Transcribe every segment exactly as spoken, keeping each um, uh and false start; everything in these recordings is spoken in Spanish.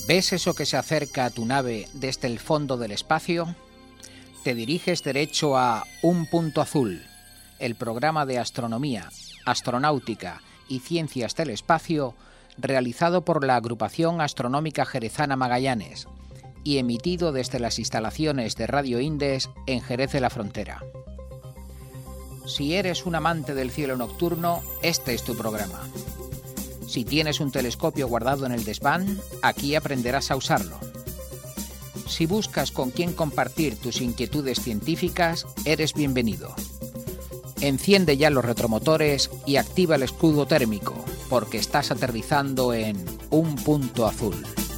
¿Ves eso que se acerca a tu nave desde el fondo del espacio? Te diriges derecho a Un Punto Azul, el programa de astronomía, astronáutica y ciencias del espacio realizado por la Agrupación Astronómica Jerezana Magallanes y emitido desde las instalaciones de Radio Indes en Jerez de la Frontera. Si eres un amante del cielo nocturno, este es tu programa. Si tienes un telescopio guardado en el desván, aquí aprenderás a usarlo. Si buscas con quién compartir tus inquietudes científicas, eres bienvenido. Enciende ya los retromotores y activa el escudo térmico, porque estás aterrizando en Un Punto Azul.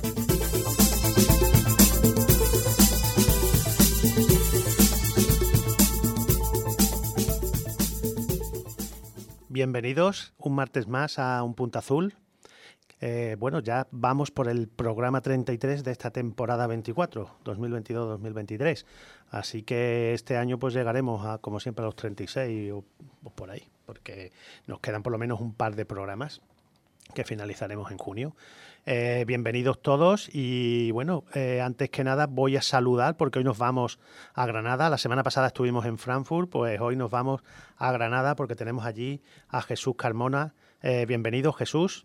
Bienvenidos un martes más a Un Punto Azul. Eh, bueno, ya vamos por el programa treinta y tres de esta temporada veinticuatro, dos mil veintidós dos mil veintitrés. Así que este año pues llegaremos a, como siempre, a los treinta y seis o, o por ahí, porque nos quedan por lo menos un par de programas que finalizaremos en junio. Eh, bienvenidos todos y bueno, eh, antes que nada voy a saludar porque hoy nos vamos a Granada. La semana pasada estuvimos en Frankfurt, pues hoy nos vamos a Granada porque tenemos allí a Jesús Carmona. Eh, bienvenido, Jesús.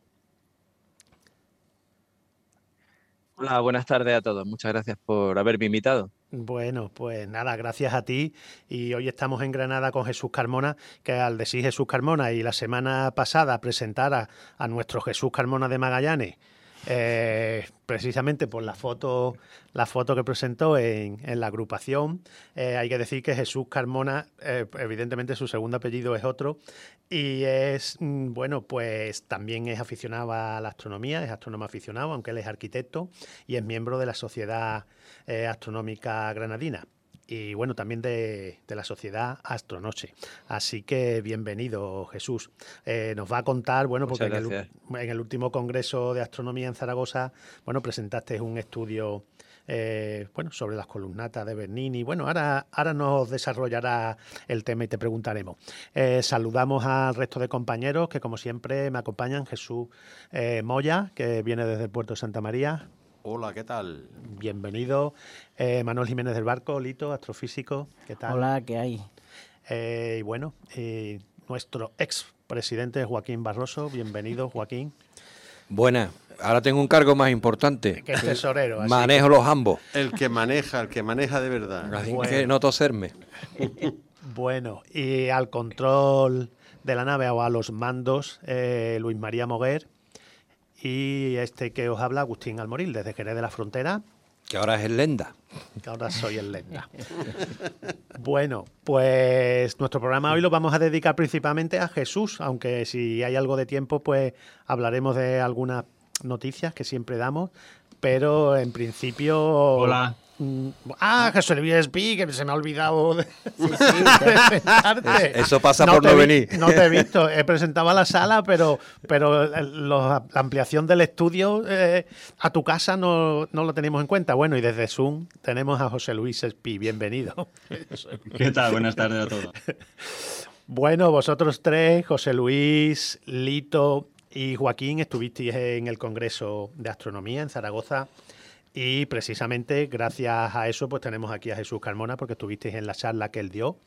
Hola, buenas tardes a todos. Muchas gracias por haberme invitado. Bueno, pues nada, gracias a ti. Y hoy estamos en Granada con Jesús Carmona, que al decir Jesús Carmona y la semana pasada presentar a, a nuestro Jesús Carmona de Magallanes, eh, precisamente por la foto, la foto que presentó en, en la agrupación, eh, hay que decir que Jesús Carmona, eh, evidentemente su segundo apellido es otro, y es, bueno, pues también es aficionado a la astronomía, es astrónomo aficionado, aunque él es arquitecto, y es miembro de la Sociedad eh, Astronómica Granadina. Y bueno, también de, de la Sociedad Astronoche. Así que bienvenido, Jesús. Eh, nos va a contar, bueno, porque en el, en el último Congreso de Astronomía en Zaragoza, bueno, presentaste un estudio eh, bueno, sobre las columnatas de Bernini. Bueno, ahora, ahora nos desarrollará el tema y te preguntaremos. Eh, saludamos al resto de compañeros que, como siempre, me acompañan. Jesús eh, Moya, que viene desde el puerto de Santa María. Hola, ¿qué tal? Bienvenido. Eh, Manuel Jiménez del Barco, Lito, astrofísico. ¿Qué tal? Hola, ¿qué hay? Eh, y bueno, eh, nuestro expresidente Joaquín Barroso. Bienvenido, Joaquín. Buenas. Ahora tengo un cargo más importante. Que es tesorero. Así Manejo que... los ambos. El que maneja, el que maneja de verdad. Así bueno. que no toserme. Bueno, y al control de la nave o a los mandos, eh, Luis María Moguer. Y este que os habla, Agustín Almoril, desde Jerez de la Frontera. Que ahora es el Lenda. Que ahora soy el Lenda. Bueno, pues nuestro programa hoy lo vamos a dedicar principalmente a Jesús, aunque si hay algo de tiempo, pues hablaremos de algunas noticias que siempre damos, pero en principio... Hola. Ah, Jesús Luis Espí, que se me ha olvidado de, sí, sí, de presentarte. Eso pasa no por no vi, venir. No te he visto, he presentado a la sala, pero, pero los, la ampliación del estudio eh, a tu casa no, no lo tenemos en cuenta. Bueno, y desde Zoom tenemos a José Luis Espí, bienvenido. ¿Qué tal? Buenas tardes a todos. Bueno, vosotros tres, José Luis, Lito y Joaquín, estuvisteis en el Congreso de Astronomía en Zaragoza. Y precisamente gracias a eso pues tenemos aquí a Jesús Carmona porque estuvisteis en la charla que él dio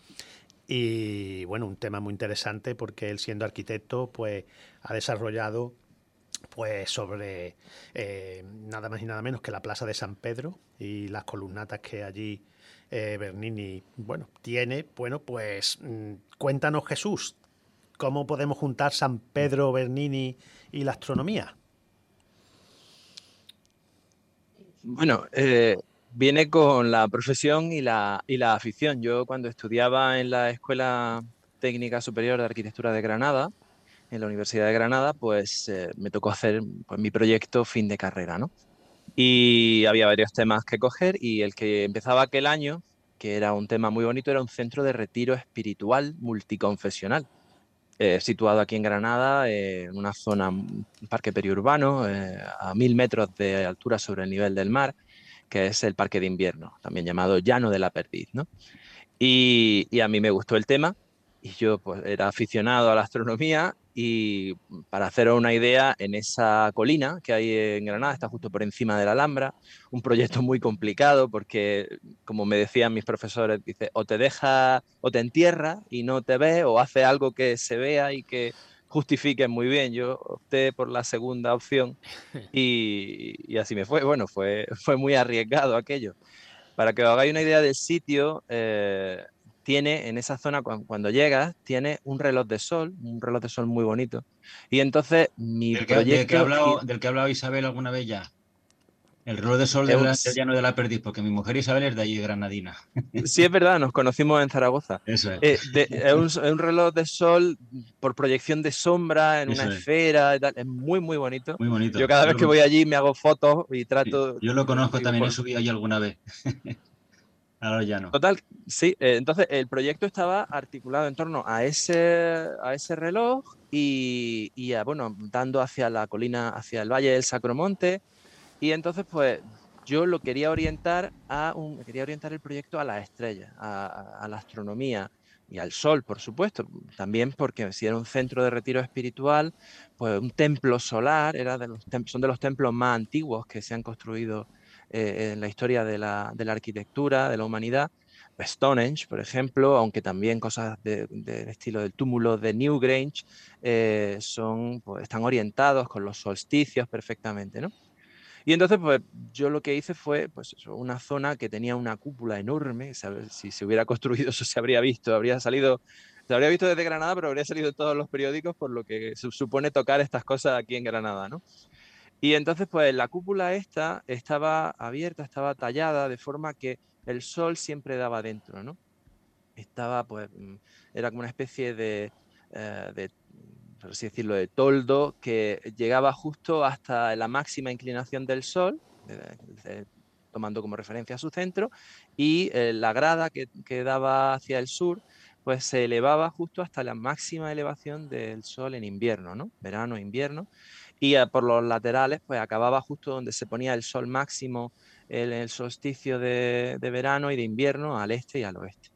y bueno, un tema muy interesante porque él siendo arquitecto pues ha desarrollado pues sobre eh, nada más y nada menos que la Plaza de San Pedro y las columnatas que allí eh, Bernini bueno, tiene. Bueno, pues mmm, cuéntanos, Jesús, ¿cómo podemos juntar San Pedro, Bernini y la astronomía? Bueno, eh, viene con la profesión y la, y la afición. Yo cuando estudiaba en la Escuela Técnica Superior de Arquitectura de Granada, en la Universidad de Granada, pues eh, me tocó hacer pues, mi proyecto fin de carrera, ¿no? Y había varios temas que coger y el que empezaba aquel año, que era un tema muy bonito, era un centro de retiro espiritual multiconfesional. Eh, situado aquí en Granada, eh, en una zona, un parque periurbano, eh, a mil metros de altura sobre el nivel del mar, que es el Parque de Invierno, también llamado Llano de la Perdiz, ¿no? Y, y a mí me gustó el tema Y yo pues era aficionado a la astronomía y para haceros una idea, en esa colina que hay en Granada, está justo por encima de la Alhambra, un proyecto muy complicado porque, como me decían mis profesores, dice, o te deja o te entierra y no te ve, o hace algo que se vea y que justifique muy bien. Yo opté por la segunda opción y, y así me fue. Bueno, fue, fue muy arriesgado aquello. Para que os hagáis una idea del sitio, eh, tiene en esa zona, cu- cuando llegas, tiene un reloj de sol, un reloj de sol muy bonito. Y entonces mi Del que, del que ha proyecto gi- hablado, del que ha hablado Isabel alguna vez ya. El reloj de sol es de un- la- del llano de la Perdiz, porque mi mujer Isabel es de allí, de Granadina. sí es verdad, nos conocimos en Zaragoza. Eso es, Eh, de- es un, es un reloj de sol por proyección de sombra en una eso es. esfera y tal. Es muy, muy bonito. Muy Yo bonito. cada Yo vez lo, que con- voy allí me hago fotos y sí, trato, yo lo conozco digo, también, he por, subido allí alguna vez. A los llanos. total, sí. Eh, entonces, el proyecto estaba articulado en torno a ese, a ese reloj y, y a, bueno, dando hacia la colina, hacia el Valle del Sacromonte. Y entonces, pues, yo lo quería orientar a un, quería orientar el proyecto a las estrellas, a, a- a la astronomía y al sol, por supuesto. También porque si era un centro de retiro espiritual, pues un templo solar era de los tem- son de los templos más antiguos que se han construido eh, en la historia de la, de la arquitectura, de la humanidad. Stonehenge, por ejemplo, aunque también cosas de- del estilo del túmulo de Newgrange, eh, son, pues, están orientados con los solsticios perfectamente, ¿no? Y entonces, pues yo lo que hice fue, pues eso, una zona que tenía una cúpula enorme. ¿Sabes? Si se hubiera construido eso se habría visto, habría salido, se habría visto desde Granada, pero habría salido en todos los periódicos, por lo que se supone tocar estas cosas aquí en Granada, ¿no? Y entonces, pues la cúpula esta estaba abierta, estaba tallada de forma que el sol siempre daba dentro, ¿no? Estaba, pues, mm, era como una especie de, eh, de, por así decirlo, de toldo que llegaba justo hasta la máxima inclinación del Sol, eh, eh, tomando como referencia su centro, y eh, la grada que, que daba hacia el sur, pues se elevaba justo hasta la máxima elevación del Sol en invierno, ¿no? Verano, invierno, y eh, por los laterales, pues acababa justo donde se ponía el Sol máximo, el, el solsticio de, de verano y de invierno, al este y al oeste.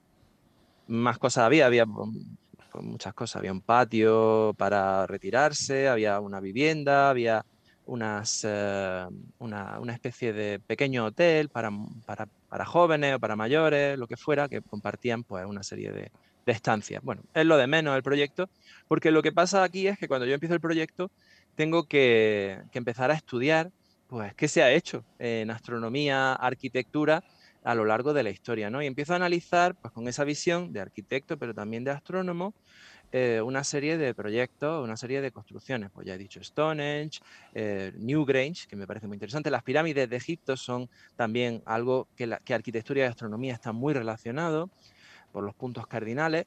Más cosas había, había mm, pues, muchas cosas. Había un patio para retirarse, había una vivienda, había unas, eh, una, una especie de pequeño hotel para, para, para jóvenes o para mayores, lo que fuera, que compartían pues una serie de, de estancias. Bueno, es lo de menos el proyecto, porque lo que pasa aquí es que cuando yo empiezo el proyecto tengo que, que empezar a estudiar pues qué se ha hecho en astronomía, arquitectura a lo largo de la historia, ¿no? Y empiezo a analizar, pues con esa visión de arquitecto, pero también de astrónomo, eh, una serie de proyectos, una serie de construcciones. Pues ya he dicho Stonehenge, eh, Newgrange, que me parece muy interesante. Las pirámides de Egipto son también algo que, la, que arquitectura y astronomía están muy relacionados por los puntos cardinales.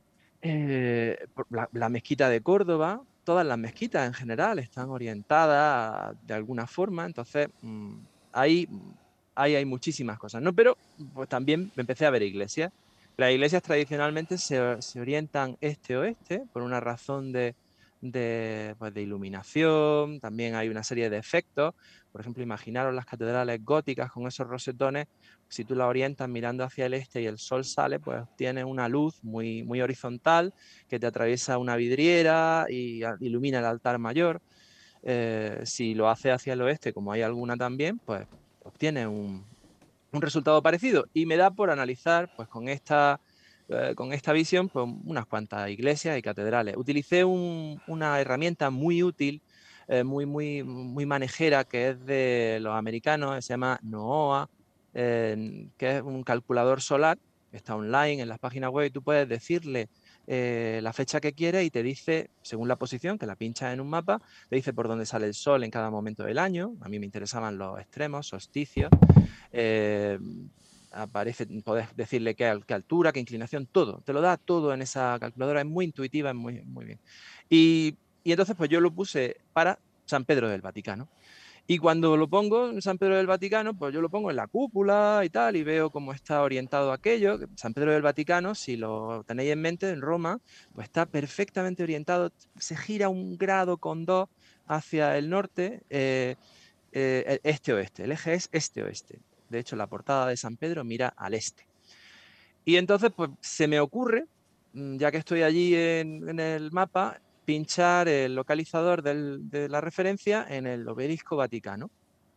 Eh, por la, la mezquita de Córdoba, todas las mezquitas en general están orientadas de alguna forma, entonces mmm, ahí, ahí hay muchísimas cosas, ¿no? Pero pues también me empecé a ver iglesias. Las iglesias tradicionalmente se, se orientan este-oeste por una razón de, de, pues, de iluminación, también hay una serie de efectos. Por ejemplo, imaginaros las catedrales góticas con esos rosetones. Si tú la orientas mirando hacia el este y el sol sale, pues tienes una luz muy, muy horizontal que te atraviesa una vidriera y a- ilumina el altar mayor. Eh, si lo hace hacia el oeste, como hay alguna también, pues obtienes un, un resultado parecido. Y me da por analizar, pues con esta, eh, con esta visión, pues unas cuantas iglesias y catedrales. Utilicé un- una herramienta muy útil, eh, muy, muy, muy manejera, que es de los americanos, se llama NOAA, eh, que es un calculador solar, que está online en las páginas web, y tú puedes decirle eh, la fecha que quieres y te dice, según la posición, que la pinchas en un mapa, te dice por dónde sale el sol en cada momento del año. A mí me interesaban los extremos, solsticios. eh, Aparece, podés decirle qué, qué altura, qué inclinación, todo. Te lo da todo en esa calculadora, es muy intuitiva, es muy, muy bien. Y, y entonces pues yo lo puse para San Pedro del Vaticano. Y cuando lo pongo en San Pedro del Vaticano, pues yo lo pongo en la cúpula y tal, y veo cómo está orientado aquello. San Pedro del Vaticano, si lo tenéis en mente, en Roma, pues está perfectamente orientado, se gira un grado con dos hacia el norte, eh, eh, este-oeste. El eje es este-oeste. De hecho, la portada de San Pedro mira al este. Y entonces, pues se me ocurre, ya que estoy allí en, en el mapa, pinchar el localizador del, de la referencia en el obelisco Vaticano.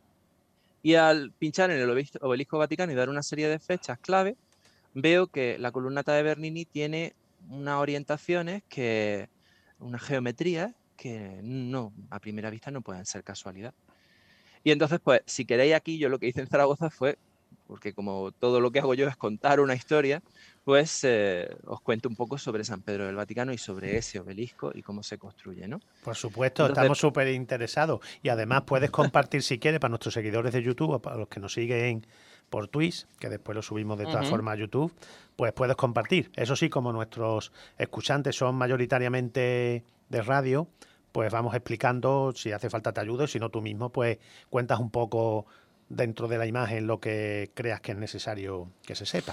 Y al pinchar en el obelisco Vaticano y dar una serie de fechas clave, veo que la columnata de Bernini tiene unas orientaciones, que, unas geometrías que no, a primera vista no pueden ser casualidad. Y entonces, pues, si queréis aquí, yo lo que hice en Zaragoza fue, porque como todo lo que hago yo es contar una historia, pues eh, os cuento un poco sobre San Pedro del Vaticano y sobre ese obelisco y cómo se construye, ¿no? Por supuesto, Entonces, estamos súper interesados. Y además puedes compartir, si quieres, para nuestros seguidores de YouTube o para los que nos siguen por Twitch, que después lo subimos de todas uh-huh. formas a YouTube, pues puedes compartir. Eso sí, como nuestros escuchantes son mayoritariamente de radio, pues vamos explicando, si hace falta te ayudo, si no tú mismo, pues cuentas un poco dentro de la imagen lo que creas que es necesario que se sepa.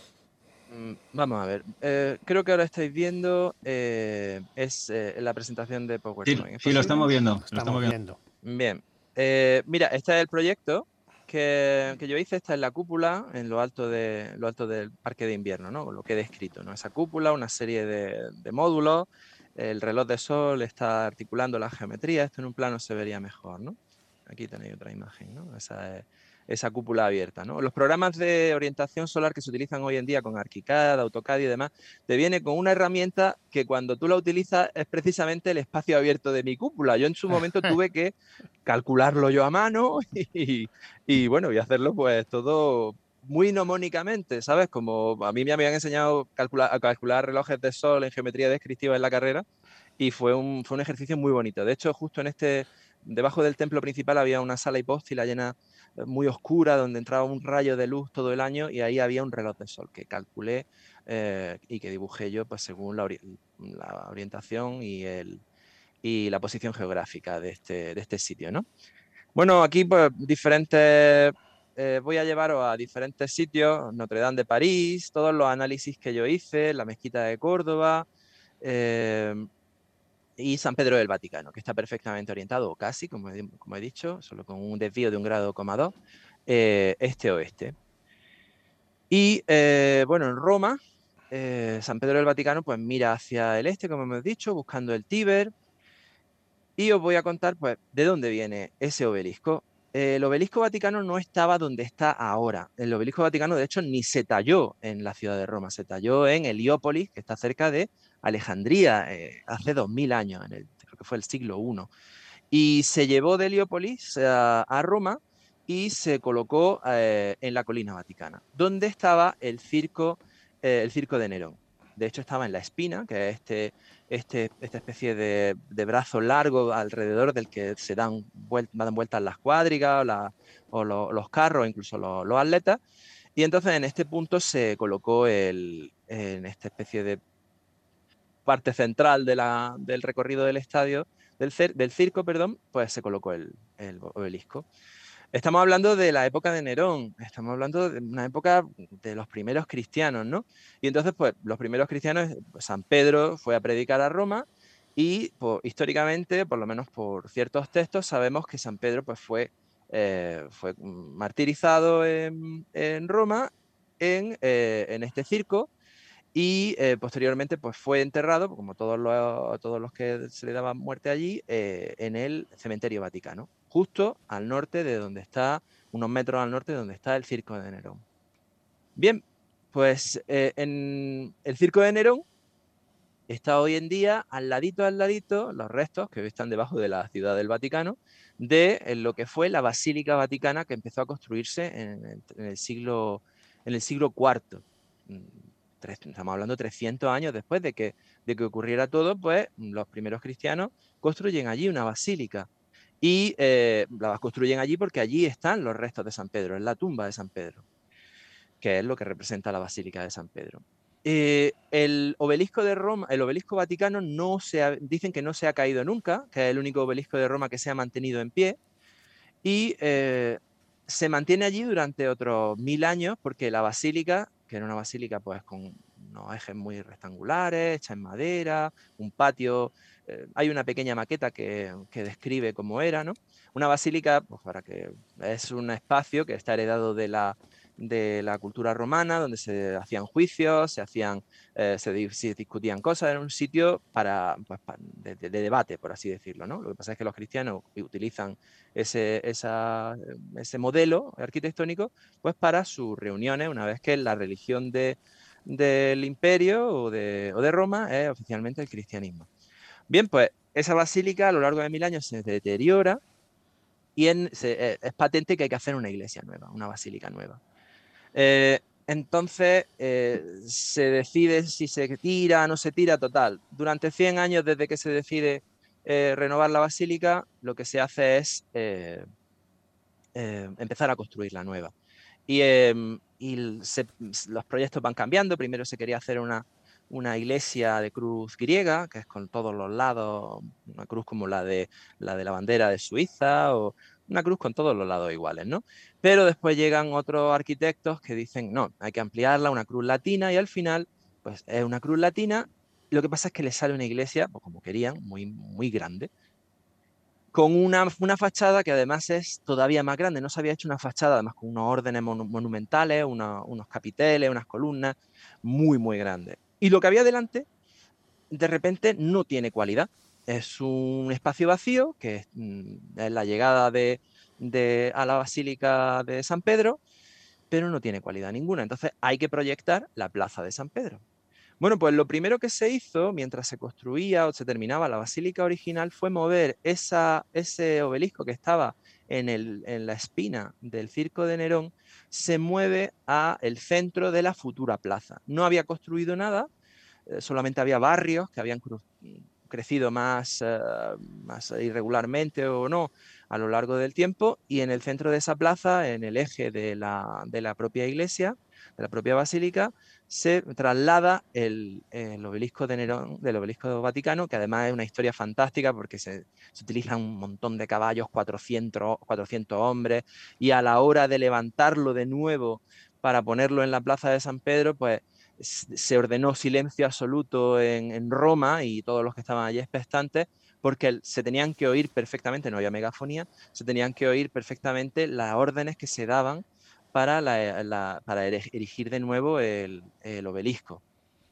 Vamos a ver, eh, creo que ahora estáis viendo eh, es eh, la presentación de Sí, PowerPoint. sí, lo estamos viendo. Lo Estamos estamos viendo. viendo. Bien, eh, mira, este es el proyecto que, que yo hice. Esta es la cúpula en lo alto, de, lo alto del parque de invierno, ¿no? Lo que he descrito, ¿no? Esa cúpula, una serie de, de módulos, el reloj de sol está articulando la geometría. Esto en un plano se vería mejor, ¿no? Aquí tenéis otra imagen, ¿no? Esa es esa cúpula abierta, ¿no? Los programas de orientación solar que se utilizan hoy en día con ArchiCAD, AutoCAD y demás, te viene con una herramienta que cuando tú la utilizas es precisamente el espacio abierto de mi cúpula. Yo en su momento tuve que calcularlo yo a mano y, y bueno, y hacerlo pues todo muy mnemónicamente, ¿sabes? Como a mí me habían enseñado calcular, a calcular relojes de sol en geometría descriptiva en la carrera, y fue un, fue un ejercicio muy bonito. De hecho, justo en este, debajo del templo principal había una sala hipóstila llena, muy oscura, donde entraba un rayo de luz todo el año, y ahí había un reloj de sol que calculé eh, y que dibujé yo pues según la, ori la orientación y, el, y la posición geográfica de este, de este sitio, ¿no? Bueno, aquí pues diferentes, eh, voy a llevaros a diferentes sitios: Notre Dame de París, todos los análisis que yo hice, la mezquita de Córdoba, eh, y San Pedro del Vaticano, que está perfectamente orientado, o casi, como he, como he dicho, solo con un desvío de un grado coma dos, eh, este-oeste. Y eh, bueno, en Roma, eh, San Pedro del Vaticano pues mira hacia el este, como hemos dicho, buscando el Tíber. Y os voy a contar pues de dónde viene ese obelisco. El obelisco vaticano no estaba donde está ahora. El obelisco vaticano, de hecho, ni se talló en la ciudad de Roma, se talló en Heliópolis, que está cerca de Alejandría, eh, hace dos mil años, en el, creo que fue el siglo primero. Y se llevó de Heliópolis a, a Roma y se colocó eh, en la colina vaticana, donde estaba el circo, eh, el circo de Nerón. De hecho, estaba en la Espina, que es este, este, esta especie de, de brazo largo alrededor del que se dan, vuelt, dan vueltas las cuadrigas, la, o lo, los carros, incluso los, los atletas. Y entonces en este punto se colocó el, en esta especie de parte central de la, del recorrido del estadio, del, del circo, perdón, pues se colocó el, el obelisco. Estamos hablando de la época de Nerón, estamos hablando de una época de los primeros cristianos, ¿no? Y entonces, pues, los primeros cristianos, pues, San Pedro fue a predicar a Roma, y pues, históricamente, por lo menos por ciertos textos, sabemos que San Pedro pues, fue, eh, fue martirizado en, en Roma, en, eh, en este circo, y eh, posteriormente pues, fue enterrado, como todos los, todos los que se le daba muerte allí, eh, en el cementerio vaticano, justo al norte de donde está, unos metros al norte de donde está el circo de Nerón. Bien, pues eh, en el circo de Nerón está hoy en día, al ladito, al ladito, los restos que hoy están debajo de la ciudad del Vaticano, de lo que fue la Basílica Vaticana, que empezó a construirse en el, en el siglo, en el siglo cuarto. Estamos hablando de trescientos años después de que, de que ocurriera todo, pues los primeros cristianos construyen allí una basílica. Y eh, la construyen allí porque allí están los restos de San Pedro, en la tumba de San Pedro, que es lo que representa la Basílica de San Pedro. Eh, el obelisco de Roma, el obelisco vaticano, no se ha, dicen que no se ha caído nunca, que es el único obelisco de Roma que se ha mantenido en pie, y eh, se mantiene allí durante otros mil años, porque la basílica, que era una basílica pues con unos ejes muy rectangulares, hecha en madera, un patio, eh, hay una pequeña maqueta que, que describe cómo era, ¿no? Una basílica, pues para que es un espacio que está heredado de la de la cultura romana, donde se hacían juicios, se, hacían, eh, se, di se discutían cosas, era un sitio para, pues, para de, de, de debate, por así decirlo, ¿no? Lo que pasa es que los cristianos utilizan ese, esa, ese modelo arquitectónico pues, para sus reuniones, una vez que la religión de, del imperio o de, o de Roma es oficialmente el cristianismo. Bien, pues esa basílica a lo largo de mil años se deteriora y en, se, eh, es patente que hay que hacer una iglesia nueva, una basílica nueva. Eh, entonces eh, se decide si se tira o no se tira, total. Durante cien años desde que se decide eh, renovar la basílica, lo que se hace es eh, eh, empezar a construir la nueva. Y, eh, y se, los proyectos van cambiando. Primero se quería hacer una, una iglesia de cruz griega, que es con todos los lados, una cruz como la de la, de la bandera de Suiza, o una cruz con todos los lados iguales, ¿no? Pero después llegan otros arquitectos que dicen, no, hay que ampliarla, una cruz latina, y al final, pues es una cruz latina. Lo que pasa es que le sale una iglesia, pues como querían, muy, muy grande, con una, una fachada que además es todavía más grande. No se había hecho una fachada, además con unos órdenes mon monumentales, una, unos capiteles, unas columnas, muy, muy grandes. Y lo que había delante, de repente, no tiene cualidad. Es un espacio vacío, que es, es la llegada de, de, a la Basílica de San Pedro, pero no tiene cualidad ninguna. Entonces hay que proyectar la Plaza de San Pedro. Bueno, pues lo primero que se hizo mientras se construía o se terminaba la basílica original fue mover esa, ese obelisco que estaba en, el, en la espina del Circo de Nerón, se mueve al centro de la futura plaza. No había construido nada, eh, solamente había barrios que habían crecido más, eh, más irregularmente o no a lo largo del tiempo, y en el centro de esa plaza, en el eje de la, de la propia iglesia, de la propia basílica, se traslada el, el obelisco de Nerón, del obelisco vaticano, que además es una historia fantástica porque se, se utilizan un montón de caballos, cuatrocientos, cuatrocientos hombres, y a la hora de levantarlo de nuevo para ponerlo en la plaza de San Pedro, pues se ordenó silencio absoluto en, en Roma, y todos los que estaban allí expectantes, porque se tenían que oír perfectamente, no había megafonía, se tenían que oír perfectamente las órdenes que se daban para, la, la, para erigir de nuevo el, el obelisco.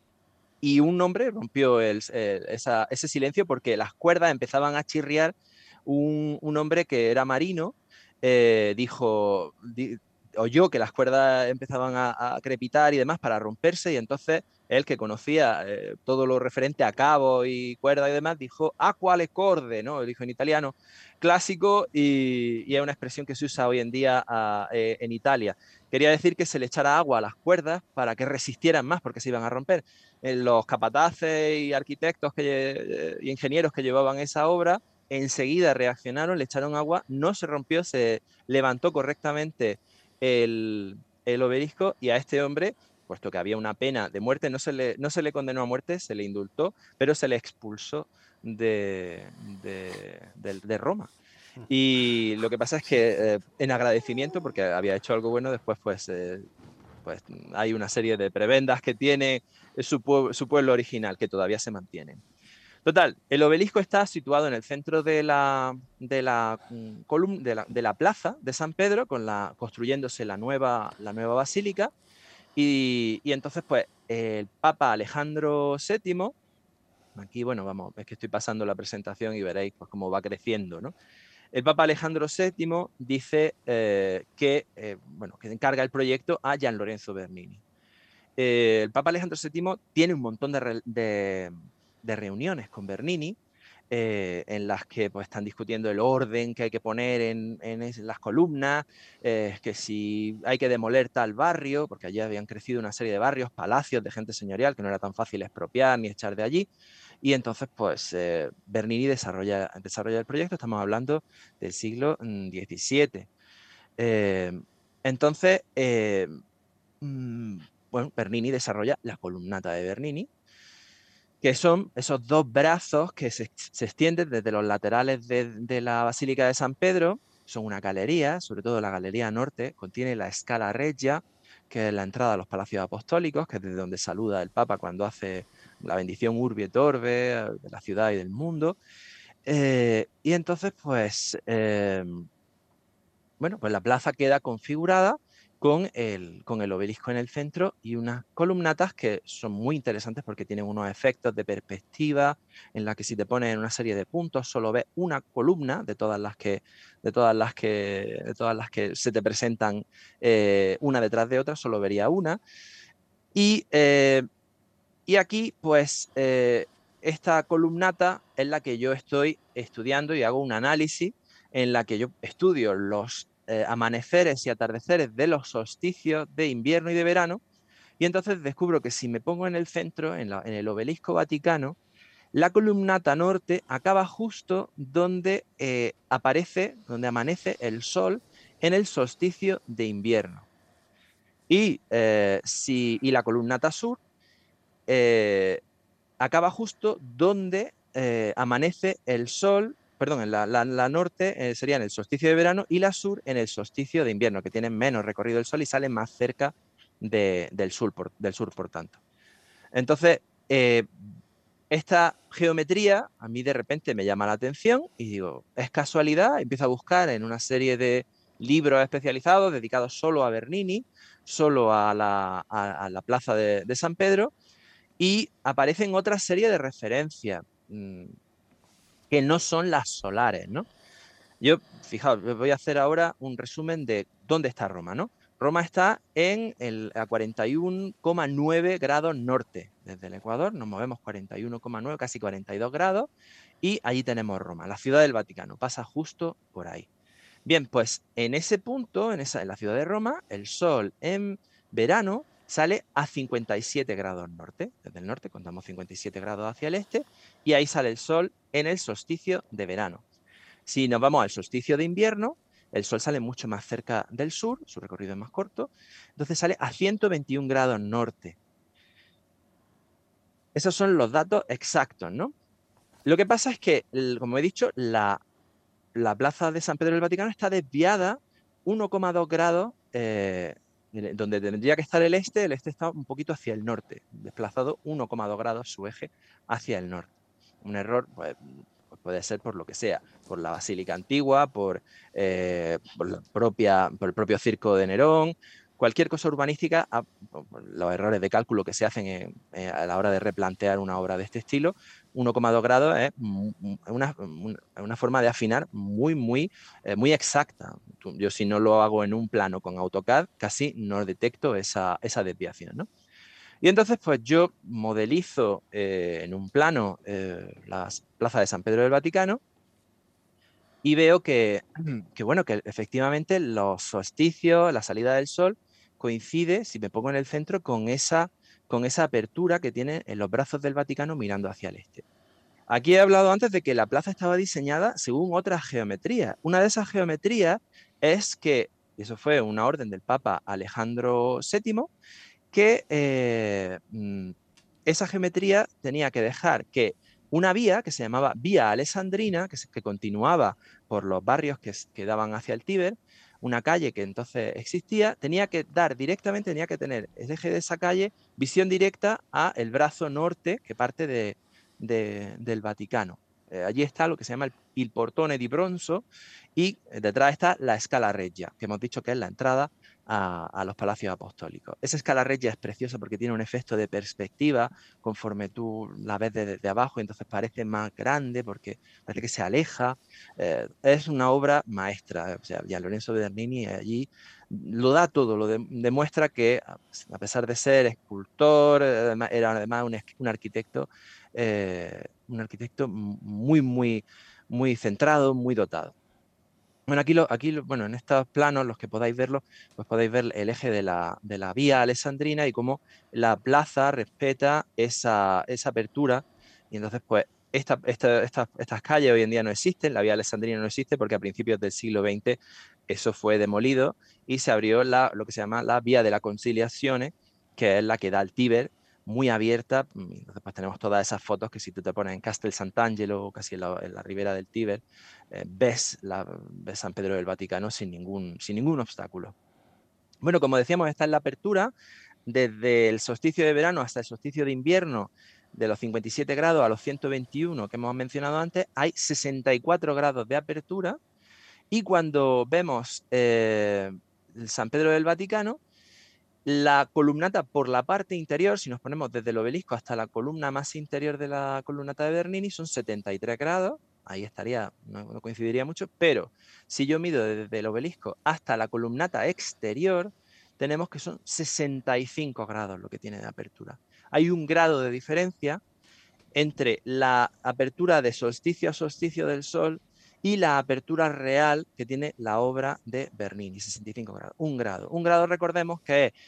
Y un hombre rompió el, el, esa, ese silencio porque las cuerdas empezaban a chirriar. Un, un hombre que era marino eh, dijo, di, oyó que las cuerdas empezaban a, a crepitar y demás para romperse, y entonces él, que conocía eh, todo lo referente a cabos y cuerdas y demás, dijo "acqua alle corde", ¿no? Lo dijo en italiano, clásico, y, y es una expresión que se usa hoy en día a, eh, en Italia. Quería decir que se le echara agua a las cuerdas para que resistieran más, porque se iban a romper. Eh, los capataces y arquitectos que, eh, y ingenieros que llevaban esa obra enseguida reaccionaron, le echaron agua, no se rompió, se levantó correctamente el, el obelisco, y a este hombre, puesto que había una pena de muerte, no se le, no se le condenó a muerte, se le indultó, pero se le expulsó de, de, de, de Roma. Y lo que pasa es que eh, en agradecimiento, porque había hecho algo bueno, después pues, eh, pues hay una serie de prebendas que tiene su, pue su pueblo original, que todavía se mantienen. Total, el obelisco está situado en el centro de la, de la, columna, de la, de la plaza de San Pedro, con la, construyéndose la nueva, la nueva basílica, y, y entonces pues el Papa Alejandro séptimo, aquí bueno, vamos, es que estoy pasando la presentación y veréis pues cómo va creciendo, ¿no? El Papa Alejandro séptimo dice eh, que, eh, bueno, que encarga el proyecto a Gian Lorenzo Bernini. Eh, el Papa Alejandro séptimo tiene un montón de, re, de, de reuniones con Bernini, eh, en las que pues, están discutiendo el orden que hay que poner en, en, en las columnas, eh, que si hay que demoler tal barrio, porque allí habían crecido una serie de barrios, palacios de gente señorial, que no era tan fácil expropiar ni echar de allí. Y entonces, pues, eh, Bernini desarrolla, desarrolla el proyecto. Estamos hablando del siglo diecisiete. Eh, entonces, eh, mmm, bueno, Bernini desarrolla la columnata de Bernini, que son esos dos brazos que se, se extienden desde los laterales de, de la Basílica de San Pedro. Son una galería, sobre todo la galería norte, contiene la Scala Regia, que es la entrada a los palacios apostólicos, que es desde donde saluda el Papa cuando hace la bendición Urbi et Orbe de la ciudad y del mundo. Eh, y entonces, pues, eh, bueno, pues la plaza queda configurada, con el, con el obelisco en el centro y unas columnatas que son muy interesantes porque tienen unos efectos de perspectiva en la que si te pones en una serie de puntos solo ves una columna de todas las que, de todas las que, de todas las que se te presentan eh, una detrás de otra, solo vería una. Y, eh, y aquí, pues, eh, esta columnata es la que yo estoy estudiando y hago un análisis en la que yo estudio los eh, amaneceres y atardeceres de los solsticios de invierno y de verano, y entonces descubro que si me pongo en el centro, en, la, en el obelisco vaticano, la columnata norte acaba justo donde eh, aparece, donde amanece el sol en el solsticio de invierno. Y, eh, si, y la columnata sur eh, acaba justo donde eh, amanece el sol, perdón, en la, la, la norte eh, sería en el solsticio de verano y la sur en el solsticio de invierno, que tienen menos recorrido del sol y salen más cerca de, del, sur, por, del sur, por tanto. Entonces, eh, esta geometría a mí de repente me llama la atención y digo, ¿es casualidad? Empiezo a buscar en una serie de libros especializados dedicados solo a Bernini, solo a la, a, a la plaza de, de San Pedro, y aparecen otra serie de referencias mmm, que no son las solares, ¿no? Yo, fijaos, voy a hacer ahora un resumen de dónde está Roma, ¿no? Roma está en el, a cuarenta y uno coma nueve grados norte. Desde el Ecuador nos movemos cuarenta y uno coma nueve, casi cuarenta y dos grados, y allí tenemos Roma, la ciudad del Vaticano, pasa justo por ahí. Bien, pues en ese punto, en, esa, en la ciudad de Roma, el sol en verano sale a cincuenta y siete grados norte. Desde el norte contamos cincuenta y siete grados hacia el este, y ahí sale el sol en el solsticio de verano. Si nos vamos al solsticio de invierno, el sol sale mucho más cerca del sur, su recorrido es más corto, entonces sale a ciento veintiún grados norte. Esos son los datos exactos, ¿no? Lo que pasa es que, como he dicho, la, la plaza de San Pedro del Vaticano está desviada uno coma dos grados, eh, donde tendría que estar el este, el este está un poquito hacia el norte, desplazado uno coma dos grados su eje hacia el norte. Un error, pues, puede ser por lo que sea, por la Basílica Antigua, por, eh, por, la propia, por el propio circo de Nerón, cualquier cosa urbanística, los errores de cálculo que se hacen en, eh, a la hora de replantear una obra de este estilo, uno coma dos grados es una, una forma de afinar muy, muy, eh, muy exacta. Yo si no lo hago en un plano con AutoCAD, casi no detecto esa, esa desviación, ¿no? Y entonces, pues yo modelizo eh, en un plano eh, la plaza de San Pedro del Vaticano y veo que, que, bueno, que efectivamente los solsticios, la salida del sol, coincide, si me pongo en el centro, con esa, con esa apertura que tiene en los brazos del Vaticano mirando hacia el este. Aquí he hablado antes de que la plaza estaba diseñada según otras geometrías. Una de esas geometrías es que, y eso fue una orden del Papa Alejandro séptimo, que eh, esa geometría tenía que dejar que una vía que se llamaba Vía Alessandrina, que, se, que continuaba por los barrios que, que daban hacia el Tíber, una calle que entonces existía, tenía que dar directamente, tenía que tener el eje de esa calle, visión directa a el brazo norte que parte de, de, del Vaticano. Eh, allí está lo que se llama el, il Portone di Bronzo y detrás está la Scala Reggia, que hemos dicho que es la entrada a, a los palacios apostólicos. Esa Scala Reggia es preciosa porque tiene un efecto de perspectiva conforme tú la ves desde de abajo y entonces parece más grande porque parece que se aleja. Eh, es una obra maestra, o sea, ya Lorenzo Bernini allí lo da todo, lo de, demuestra que a pesar de ser escultor, era además un, un arquitecto, eh, un arquitecto muy, muy, muy centrado, muy dotado. Bueno, aquí, lo, aquí bueno, en estos planos, los que podáis verlo, pues podéis ver el eje de la, de la vía alessandrina y cómo la plaza respeta esa, esa apertura. Y entonces, pues, esta, esta, esta, estas calles hoy en día no existen, la vía alessandrina no existe porque a principios del siglo veinte eso fue demolido y se abrió la, lo que se llama la vía de la Conciliazione, que es la que da al Tíber, muy abierta. Entonces, pues, tenemos todas esas fotos que si tú te pones en Castel Sant'Angelo, casi en la, en la ribera del Tíber, eh, ves, la, ves San Pedro del Vaticano sin ningún, sin ningún obstáculo. Bueno, como decíamos, esta es la apertura. Desde el solsticio de verano hasta el solsticio de invierno, de los cincuenta y siete grados a los ciento veintiuno que hemos mencionado antes, hay sesenta y cuatro grados de apertura. Y cuando vemos eh, el San Pedro del Vaticano, la columnata por la parte interior, si nos ponemos desde el obelisco hasta la columna más interior de la columnata de Bernini, son setenta y tres grados, ahí estaría, no, no coincidiría mucho, pero si yo mido desde el obelisco hasta la columnata exterior, tenemos que son sesenta y cinco grados lo que tiene de apertura. Hay un grado de diferencia entre la apertura de solsticio a solsticio del Sol y la apertura real que tiene la obra de Bernini, sesenta y cinco grados. Un grado. Un grado, recordemos que es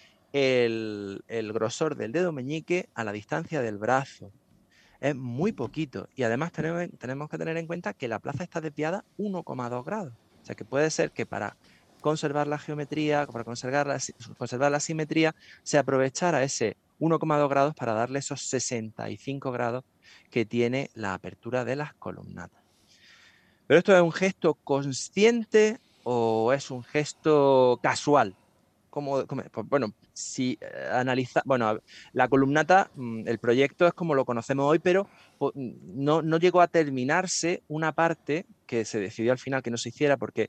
el, el grosor del dedo meñique a la distancia del brazo. Es muy poquito. Y además tenemos, tenemos que tener en cuenta que la plaza está desviada uno coma dos grados. O sea que puede ser que para conservar la geometría, para conservar la, conservar la simetría, se aprovechara ese uno coma dos grados para darle esos sesenta y cinco grados que tiene la apertura de las columnatas. ¿Pero esto es un gesto consciente o es un gesto casual? ¿Cómo, cómo? Pues bueno, si eh, analiza, bueno, la columnata, el proyecto es como lo conocemos hoy, pero no, no llegó a terminarse una parte que se decidió al final que no se hiciera porque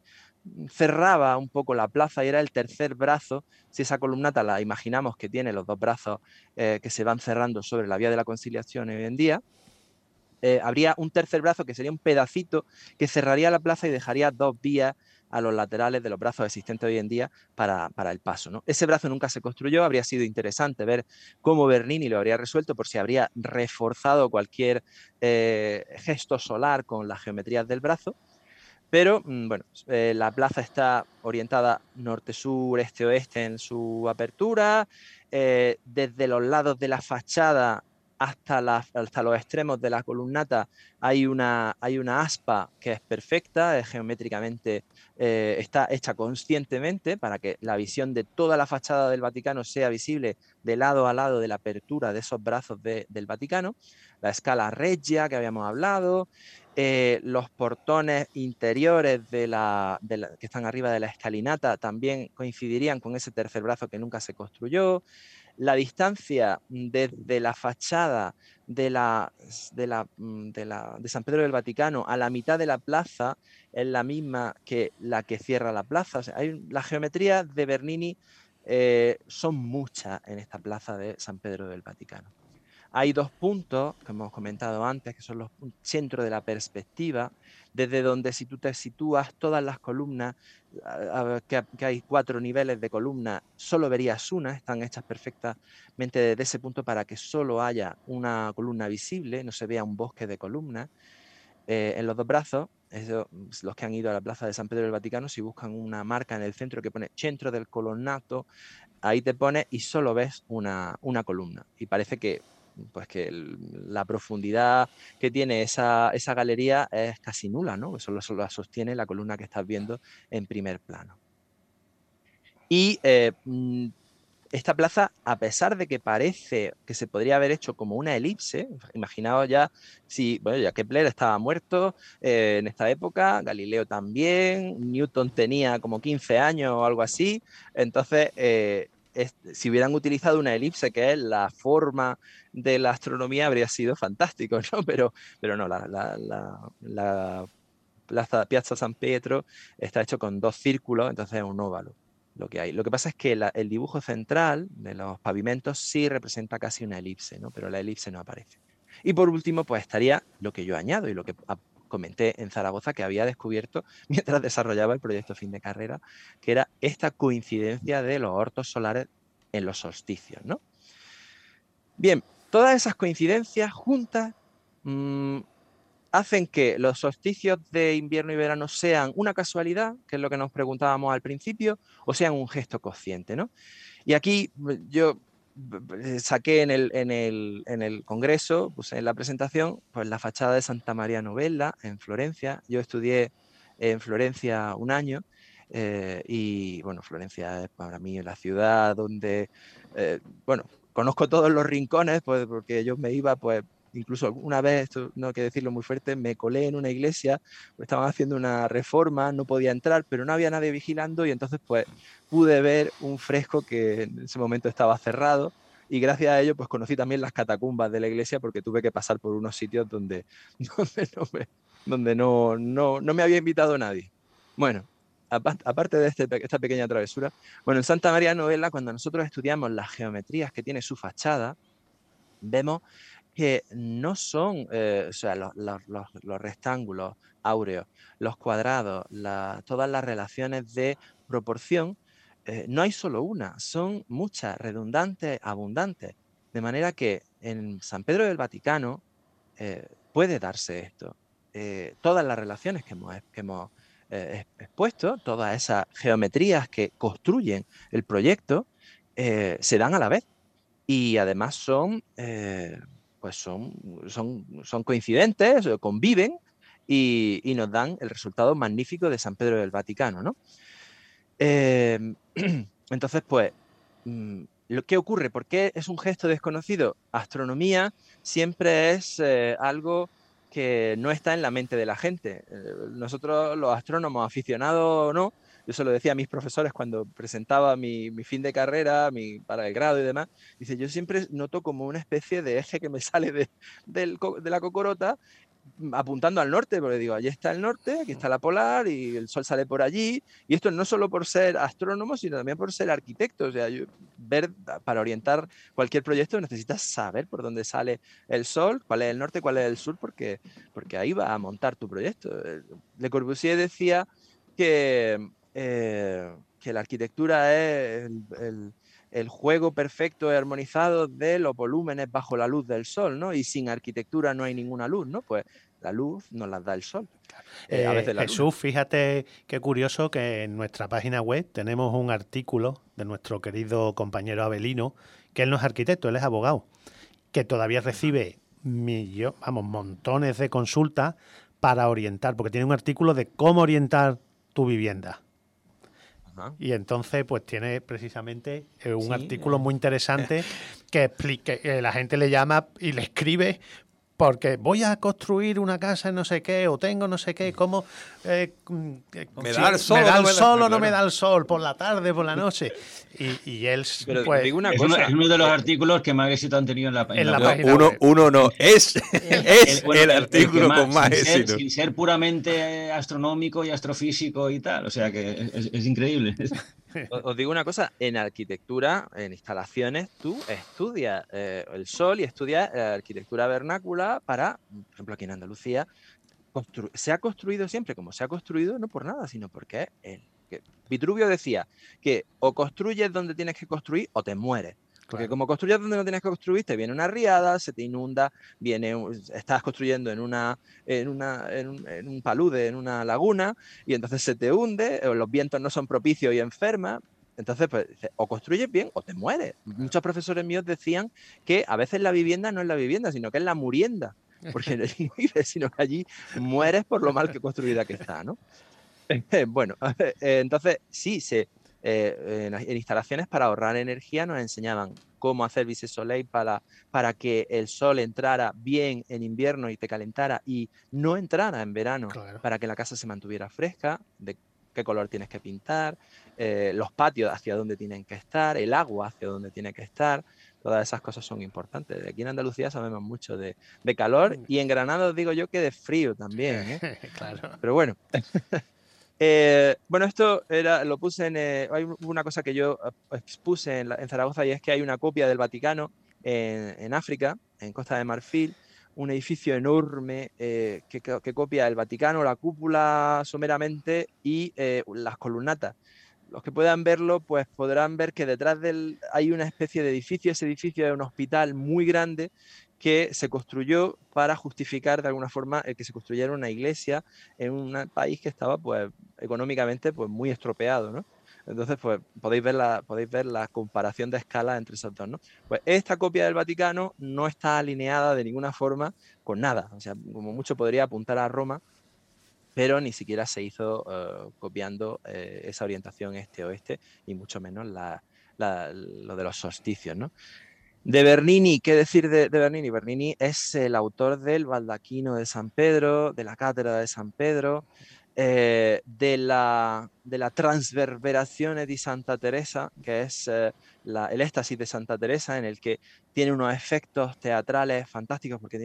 cerraba un poco la plaza y era el tercer brazo. Si esa columnata la imaginamos que tiene los dos brazos eh, que se van cerrando sobre la vía de la Conciliación hoy en día, eh, habría un tercer brazo que sería un pedacito que cerraría la plaza y dejaría dos vías a los laterales de los brazos existentes hoy en día para, para el paso, ¿no? Ese brazo nunca se construyó, habría sido interesante ver cómo Bernini lo habría resuelto por si habría reforzado cualquier eh, gesto solar con las geometrías del brazo. Pero, bueno, eh, la plaza está orientada norte-sur, este-oeste en su apertura. Eh, desde los lados de la fachada hasta, la, hasta los extremos de la columnata hay una, hay una aspa que es perfecta, es geométricamente eh, está hecha conscientemente para que la visión de toda la fachada del Vaticano sea visible de lado a lado de la apertura de esos brazos de, del Vaticano. La escala regia que habíamos hablado. Eh, los portones interiores de la, de la, que están arriba de la escalinata también coincidirían con ese tercer brazo que nunca se construyó. La distancia desde la fachada de, la, de, la, de, la, de San Pedro del Vaticano a la mitad de la plaza es la misma que la que cierra la plaza. O sea, hay, la geometría de Bernini eh, son muchas en esta plaza de San Pedro del Vaticano. Hay dos puntos que hemos comentado antes, que son los centros de la perspectiva, desde donde si tú te sitúas todas las columnas, que, que hay cuatro niveles de columnas, solo verías una, están hechas perfectamente desde ese punto para que solo haya una columna visible, no se vea un bosque de columnas. Eh, en los dos brazos, eso, los que han ido a la plaza de San Pedro del Vaticano, si buscan una marca en el centro que pone centro del colonnato, ahí te pone y solo ves una, una columna. Y parece que pues que el, la profundidad que tiene esa, esa galería es casi nula, ¿no? Solo, solo la sostiene la columna que estás viendo en primer plano. Y eh, esta plaza, a pesar de que parece que se podría haber hecho como una elipse, imaginaos ya si, bueno, ya Kepler estaba muerto eh, en esta época, Galileo también, Newton tenía como quince años o algo así, entonces eh, es, si hubieran utilizado una elipse, que es la forma de la astronomía, habría sido fantástico, ¿no? Pero, pero no, la, la, la, la plaza Piazza San Pietro está hecho con dos círculos, entonces es un óvalo lo que hay. Lo que pasa es que la, el dibujo central de los pavimentos sí representa casi una elipse, ¿no? Pero la elipse no aparece. Y por último, pues estaría lo que yo añado y lo que comenté en Zaragoza que había descubierto mientras desarrollaba el proyecto fin de carrera, que era esta coincidencia de los ortos solares en los solsticios, ¿no? Bien, todas esas coincidencias juntas mmm, hacen que los solsticios de invierno y verano sean una casualidad, que es lo que nos preguntábamos al principio, o sean un gesto consciente, ¿no? Y aquí yo saqué en el, en el, en el congreso, puse en la presentación, pues la fachada de Santa María Novella en Florencia. Yo estudié en Florencia un año eh, y, bueno, Florencia es para mí la ciudad donde, eh, bueno, conozco todos los rincones, pues porque yo me iba, pues, incluso una vez, esto no hay que decirlo muy fuerte, me colé en una iglesia, pues estaban haciendo una reforma, no podía entrar, pero no había nadie vigilando y entonces pues pude ver un fresco que en ese momento estaba cerrado y gracias a ello pues conocí también las catacumbas de la iglesia porque tuve que pasar por unos sitios donde, donde, no, me, donde no, no, no me había invitado nadie. Bueno, aparte de este, esta pequeña travesura, bueno, en Santa María Novella, cuando nosotros estudiamos las geometrías que tiene su fachada, vemos que no son, eh, o sea, los, los, los, los rectángulos áureos, los cuadrados, la, todas las relaciones de proporción, eh, no hay solo una, son muchas, redundantes, abundantes. De manera que en San Pedro del Vaticano eh, puede darse esto. Eh, todas las relaciones que hemos, que hemos eh, expuesto, todas esas geometrías que construyen el proyecto, eh, se dan a la vez. Y además son, eh, pues son, son, son coincidentes, conviven y, y nos dan el resultado magnífico de San Pedro del Vaticano, ¿no? Eh, entonces, pues, ¿qué ocurre? ¿Por qué es un gesto desconocido? Astronomía siempre es eh, algo que no está en la mente de la gente. Eh, nosotros, los astrónomos, aficionados o no, yo se lo decía a mis profesores cuando presentaba mi, mi fin de carrera, mi, para el grado y demás, dice, yo siempre noto como una especie de eje que me sale de, del, de la cocorota, apuntando al norte, porque digo, allí está el norte, aquí está la polar y el sol sale por allí, y esto no solo por ser astrónomo, sino también por ser arquitecto. O sea, yo, ver, para orientar cualquier proyecto necesitas saber por dónde sale el sol, cuál es el norte, cuál es el sur, porque, porque ahí va a montar tu proyecto. Le Corbusier decía que, eh, que la arquitectura es el, el el juego perfecto y armonizado de los volúmenes bajo la luz del sol, ¿no? Y sin arquitectura no hay ninguna luz, ¿no? Pues la luz nos la da el sol. Eh, a veces la Jesús, luna. Fíjate qué curioso que en nuestra página web tenemos un artículo de nuestro querido compañero Abelino, que él no es arquitecto, él es abogado, que todavía recibe millo, vamos, montones de consultas para orientar, porque tiene un artículo de cómo orientar tu vivienda. Y entonces, pues tiene precisamente eh, un sí, artículo eh. muy interesante que explique, eh, la gente le llama y le escribe porque voy a construir una casa en no sé qué, o tengo no sé qué, cómo... Eh, ¿Me da el sol, me da el no sol me o no me da el sol? Por la tarde, por la noche. Y, y él, Pero pues... digo una es, cosa. Uno, es uno de los artículos que más éxito han tenido en la, en en la, la página uno, web. Uno no, es, es el, bueno, el artículo el más, con más sin éxito. Ser, sin ser puramente astronómico y astrofísico y tal. O sea que es, es increíble. Os digo una cosa, en arquitectura, en instalaciones, tú estudias eh, el sol y estudias eh, arquitectura vernácula para, por ejemplo, aquí en Andalucía, se ha construido siempre como se ha construido, no por nada, sino porque él. Vitruvio decía que o construyes donde tienes que construir o te mueres. Porque claro, como construyes donde no tienes que construir, te viene una riada, se te inunda, viene, estás construyendo en, una, en, una, en, un, en un palude, en una laguna, y entonces se te hunde, los vientos no son propicios y enfermas. Entonces, pues, o construyes bien o te mueres. Muchos profesores míos decían que a veces la vivienda no es la vivienda, sino que es la murienda. Porque no vives, sino que allí mueres por lo mal que construida que está, ¿no? Bueno, entonces sí, se, eh, en, en instalaciones para ahorrar energía nos enseñaban cómo hacer vis soleil para, para que el sol entrara bien en invierno y te calentara y no entrara en verano, claro, para que la casa se mantuviera fresca, de qué color tienes que pintar, eh, los patios hacia dónde tienen que estar, el agua hacia dónde tiene que estar. Todas esas cosas son importantes. Aquí en Andalucía sabemos mucho de, de calor y en Granada os digo yo que de frío también, ¿eh? Claro. Pero bueno. eh, bueno, esto era, lo puse en... Eh, hay una cosa que yo expuse en, la, en Zaragoza y es que hay una copia del Vaticano en, en África, en Costa de Marfil, un edificio enorme eh, que, que copia el Vaticano, la cúpula someramente y eh, las columnatas. Los que puedan verlo, pues podrán ver que detrás del hay una especie de edificio. Ese edificio es un hospital muy grande que se construyó para justificar de alguna forma el que se construyera una iglesia en un país que estaba, pues, económicamente, pues, muy estropeado, ¿no? Entonces, pues, podéis ver la, podéis ver la comparación de escala entre esos dos, ¿no? Pues esta copia del Vaticano no está alineada de ninguna forma con nada. O sea, como mucho podría apuntar a Roma, pero ni siquiera se hizo uh, copiando eh, esa orientación este-oeste y mucho menos la, la, lo de los solsticios, ¿no? De Bernini, ¿qué decir de, de Bernini? Bernini es el autor del baldaquino de San Pedro, de la cátedra de San Pedro, eh, de, la, de la Transverberazione di Santa Teresa, que es eh, la, el éxtasis de Santa Teresa, en el que tiene unos efectos teatrales fantásticos porque tiene una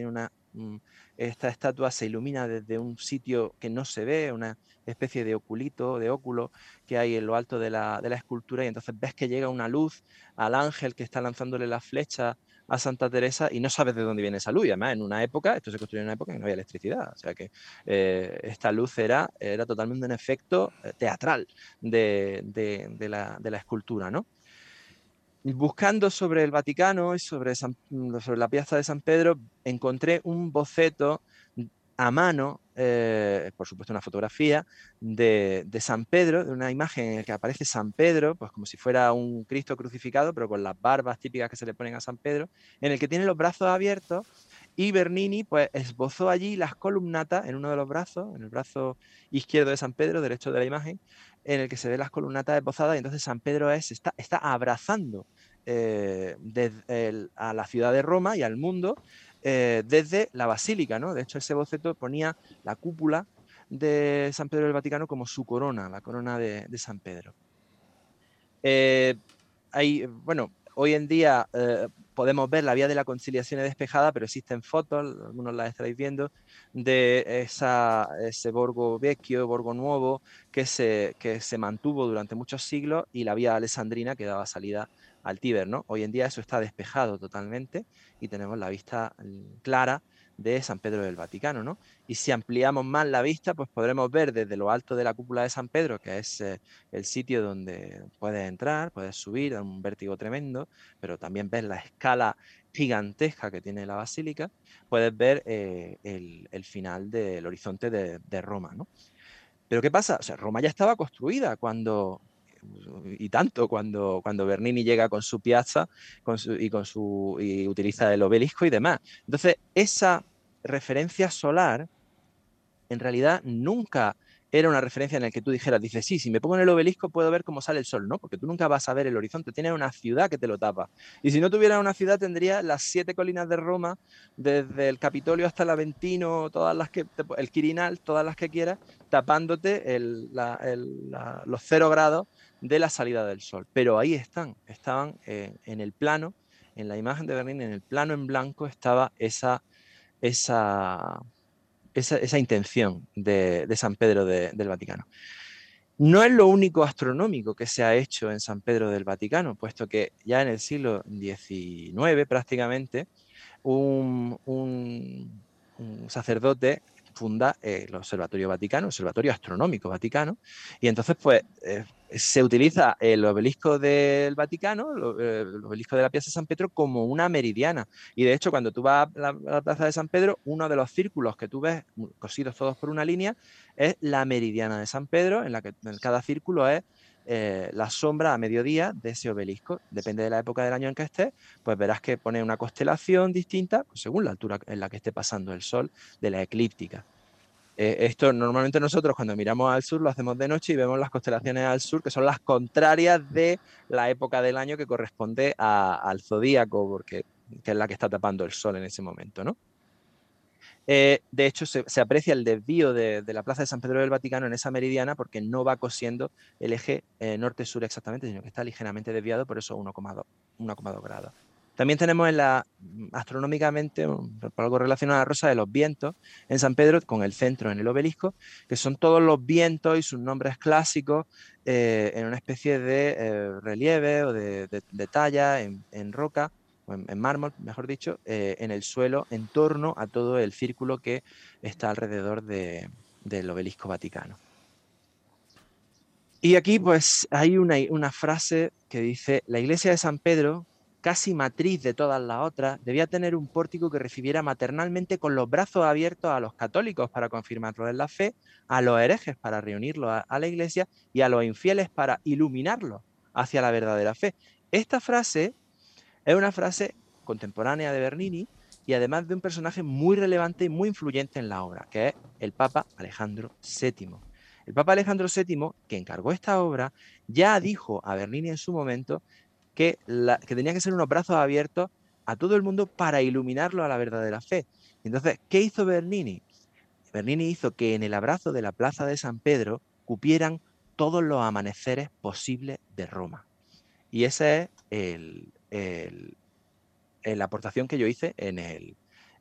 Esta estatua se ilumina desde un sitio que no se ve, una especie de oculito, de óculo que hay en lo alto de la, de la escultura, y entonces ves que llega una luz al ángel que está lanzándole la flecha a Santa Teresa y no sabes de dónde viene esa luz. Y además en una época, esto se construyó en una época que no había electricidad, o sea que eh, esta luz era, era totalmente un efecto teatral de, de, de, la, de la escultura, ¿no? Buscando sobre el Vaticano y sobre, San, sobre la Piazza de San Pedro, encontré un boceto a mano, eh, por supuesto una fotografía, de, de San Pedro, de una imagen en la que aparece San Pedro, pues como si fuera un Cristo crucificado, pero con las barbas típicas que se le ponen a San Pedro, en el que tiene los brazos abiertos, y Bernini pues esbozó allí las columnatas en uno de los brazos, en el brazo izquierdo de San Pedro, derecho de la imagen, en el que se ve las columnatas esbozadas, y entonces San Pedro es, está, está abrazando eh, desde el, a la ciudad de Roma y al mundo eh, desde la basílica, ¿no? De hecho, ese boceto ponía la cúpula de San Pedro del Vaticano como su corona, la corona de, de San Pedro. Eh, hay, bueno, hoy en día eh, podemos ver la vía de la conciliación despejada, pero existen fotos, algunos las estaréis viendo, de esa, ese Borgo Vecchio, Borgo Nuevo, que se, que se mantuvo durante muchos siglos, y la vía alessandrina que daba salida al Tíber, ¿no? Hoy en día eso está despejado totalmente y tenemos la vista clara de San Pedro del Vaticano, ¿no? Y si ampliamos más la vista, pues podremos ver desde lo alto de la cúpula de San Pedro, que es eh, el sitio donde puedes entrar, puedes subir, da un vértigo tremendo, pero también ves la escala gigantesca que tiene la basílica, puedes ver eh, el, el final del horizonte de, de Roma, ¿no? Pero ¿qué pasa? O sea, Roma ya estaba construida cuando, y tanto, cuando, cuando Bernini llega con su piazza con su, y, con su, y utiliza el obelisco y demás. Entonces, esa referencia solar en realidad nunca era una referencia en la que tú dijeras, dices, sí, si me pongo en el obelisco puedo ver cómo sale el sol, ¿no? Porque tú nunca vas a ver el horizonte, tienes una ciudad que te lo tapa. Y si no tuvieras una ciudad, tendrías las siete colinas de Roma, desde el Capitolio hasta el Aventino, todas las que, el Quirinal, todas las que quieras, tapándote el, la, el, la, los cero grados de la salida del sol. Pero ahí están, estaban eh, en el plano, en la imagen de Bernini, en el plano en blanco estaba esa... esa Esa, esa, intención de, de San Pedro de, del Vaticano. No es lo único astronómico que se ha hecho en San Pedro del Vaticano, puesto que ya en el siglo diecinueve prácticamente un, un, un sacerdote funda el Observatorio Vaticano, el Observatorio Astronómico Vaticano, y entonces pues eh, se utiliza el obelisco del Vaticano, el obelisco de la Piazza de San Pedro, como una meridiana. Y de hecho, cuando tú vas a la, a la Plaza de San Pedro, uno de los círculos que tú ves cosidos todos por una línea es la meridiana de San Pedro, en la que en cada círculo es eh, la sombra a mediodía de ese obelisco. Depende de la época del año en que estés, pues verás que pone una constelación distinta según la altura en la que esté pasando el sol de la eclíptica. Eh, esto normalmente nosotros cuando miramos al sur lo hacemos de noche y vemos las constelaciones al sur, que son las contrarias de la época del año que corresponde a, al zodíaco, porque, que es la que está tapando el sol en ese momento, ¿no? Eh, de hecho, se, se, aprecia el desvío de, de la Plaza de San Pedro del Vaticano en esa meridiana porque no va cosiendo el eje eh, norte-sur exactamente, sino que está ligeramente desviado, por eso uno coma dos grados. También tenemos en la, astronómicamente, por algo relacionado a la rosa de los vientos, en San Pedro, con el centro en el obelisco, que son todos los vientos y sus nombres clásicos eh, en una especie de eh, relieve o de, de, de talla en, en roca, en, en mármol, mejor dicho, eh, en el suelo, en torno a todo el círculo que está alrededor de, del obelisco vaticano. Y aquí pues hay una, una frase que dice, la iglesia de San Pedro, casi matriz de todas las otras, debía tener un pórtico que recibiera maternalmente con los brazos abiertos a los católicos para confirmarlos en la fe, a los herejes para reunirlos a, a la iglesia y a los infieles para iluminarlos hacia la verdadera fe. Esta frase es una frase contemporánea de Bernini y además de un personaje muy relevante y muy influyente en la obra, que es el Papa Alejandro séptimo. El Papa Alejandro séptimo, que encargó esta obra, ya dijo a Bernini en su momento que, la, que tenía que ser unos brazos abiertos a todo el mundo para iluminarlo a la verdadera fe. Entonces, ¿qué hizo Bernini? Bernini hizo que en el abrazo de la Plaza de San Pedro cupieran todos los amaneceres posibles de Roma. Y esa es el, el, la aportación que yo hice en el,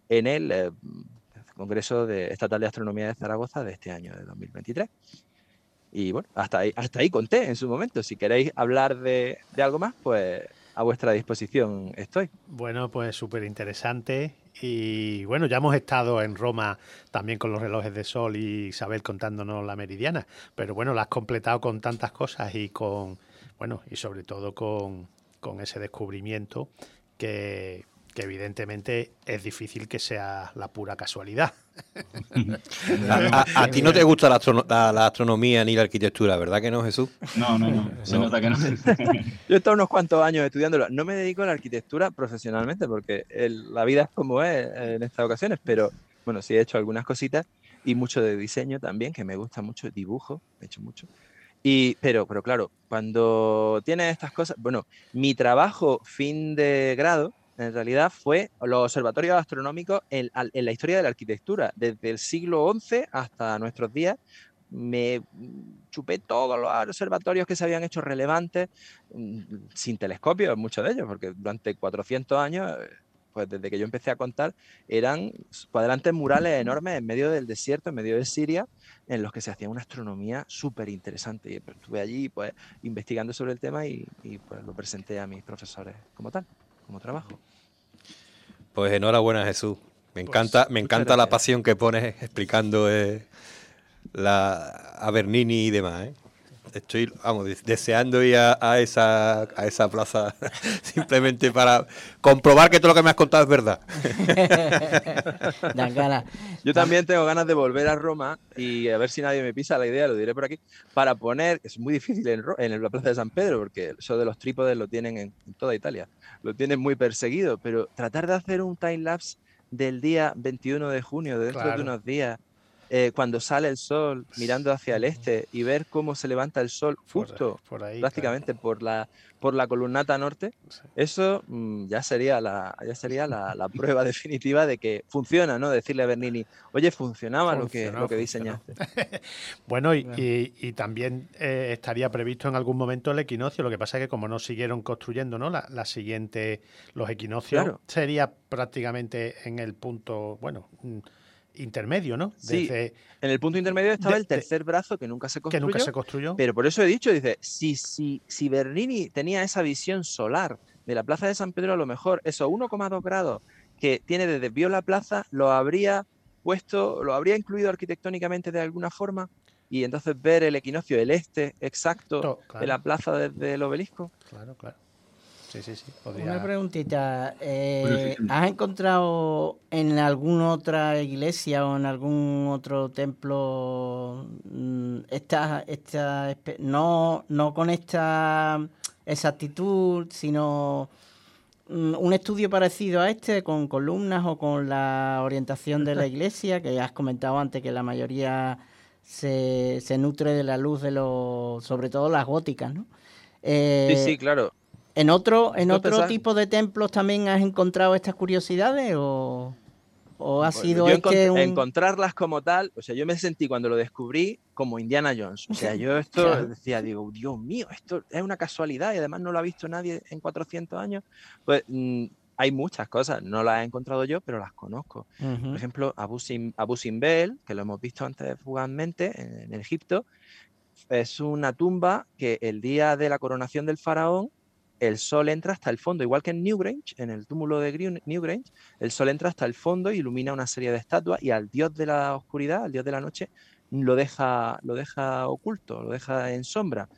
en el eh, Congreso de, Estatal de Astronomía de Zaragoza de este año, de dos mil veintitrés. Y bueno, hasta ahí, hasta ahí conté en su momento. Si queréis hablar de, de algo más, pues a vuestra disposición estoy. Bueno, pues súper interesante. Y bueno, ya hemos estado en Roma también con los relojes de sol y Isabel contándonos la meridiana. Pero bueno, la has completado con tantas cosas y con, bueno, y sobre todo con, con ese descubrimiento que, que evidentemente es difícil que sea la pura casualidad. A, a- a ti no te gusta la, astrono- la- la astronomía ni la arquitectura, ¿verdad que no, Jesús? No, no, no, se No. nota que no. Yo he estado unos cuantos años estudiándolo. No me dedico a la arquitectura profesionalmente porque el- la vida es como es en estas ocasiones, pero bueno, sí he hecho algunas cositas y mucho de diseño también, que me gusta mucho, dibujo, he hecho mucho. Y, pero, pero claro, cuando tienes estas cosas, bueno, mi trabajo fin de grado en realidad fue los observatorios astronómicos en, al- en la historia de la arquitectura, desde el siglo once hasta nuestros días. Me mm, chupé todos los observatorios que se habían hecho relevantes, mm, sin telescopios, muchos de ellos, porque durante cuatrocientos años, eh, pues desde que yo empecé a contar, eran cuadrantes murales enormes en medio del desierto, en medio de Siria, en los que se hacía una astronomía súper interesante. Y pues, estuve allí pues, investigando sobre el tema y, y, pues, lo presenté a mis profesores como tal, como trabajo. Pues enhorabuena, Jesús. Me Pues, encanta, me muchas encanta la gracias. pasión que pones explicando eh, la, a Bernini y demás, ¿eh? Estoy, vamos, des- deseando ir a, a esa, a esa plaza simplemente para comprobar que todo lo que me has contado es verdad. Dan ganas. Yo también tengo ganas de volver a Roma y a ver si nadie me pisa la idea, lo diré por aquí, para poner, es muy difícil en, Ro- en la Plaza de San Pedro, porque eso de los trípodes lo tienen en, en toda Italia, lo tienen muy perseguido, pero tratar de hacer un time-lapse del día veintiuno de junio, de dentro de Claro. unos días, eh, cuando sale el sol mirando hacia el este y ver cómo se levanta el sol Por, justo por ahí, prácticamente por la, por la columnata norte, claro. Sí. eso mm, ya sería, la, ya sería la, la prueba definitiva de que funciona, ¿no? Decirle a Bernini, oye, funcionaba lo que, Funcionó, lo que funcionó. diseñaste. Bueno, y, y- y también eh, estaría previsto en algún momento el equinoccio. Lo que pasa es que como no siguieron construyendo, ¿no? La, la siguiente, los equinoccios, Claro. sería prácticamente en el punto, bueno, mm, intermedio, ¿no? Sí, Desde en el punto intermedio estaba de- el tercer brazo que nunca se que construyó, nunca se construyó. pero por eso he dicho, dice, si, si, si Bernini tenía esa visión solar de la Plaza de San Pedro, a lo mejor esos uno coma dos grados que tiene de desvío la plaza, lo habría puesto, lo habría incluido arquitectónicamente de alguna forma, y entonces ver el equinoccio, el este exacto To- de la claro, plaza desde el obelisco. claro, claro. Sí, sí, sí. Una Podría... preguntita. eh, Purificante. ¿Has encontrado en alguna otra iglesia o en algún otro templo mm, esta, esta espe- no, no con esta exactitud, sino mm, un estudio parecido a este, con columnas o con la orientación de la iglesia, que has comentado antes que la mayoría se, se nutre de la luz de los, sobre todo las góticas, ¿no? Sí, Eh, sí, claro. ¿En otro, en Vosotros otro pensad- tipo de templos también has encontrado estas curiosidades o, o ha Pues sido yo este encont- un... encontrarlas como tal, o sea, yo me sentí cuando lo descubrí como Indiana Jones. O sea, yo esto Claro. decía, digo, Dios mío, esto es una casualidad y además no lo ha visto nadie en cuatrocientos años. Pues mm, hay muchas cosas, no las he encontrado yo, pero las conozco. Ujú. Por ejemplo, Abu, Sim- Abu Simbel, que lo hemos visto antes fugazmente en, en Egipto, es una tumba que el día de la coronación del faraón, el sol entra hasta el fondo, igual que en Newgrange, en el túmulo de Gru- Newgrange, el sol entra hasta el fondo y ilumina una serie de estatuas y al dios de la oscuridad, al dios de la noche, lo deja, lo deja oculto, lo deja en sombra.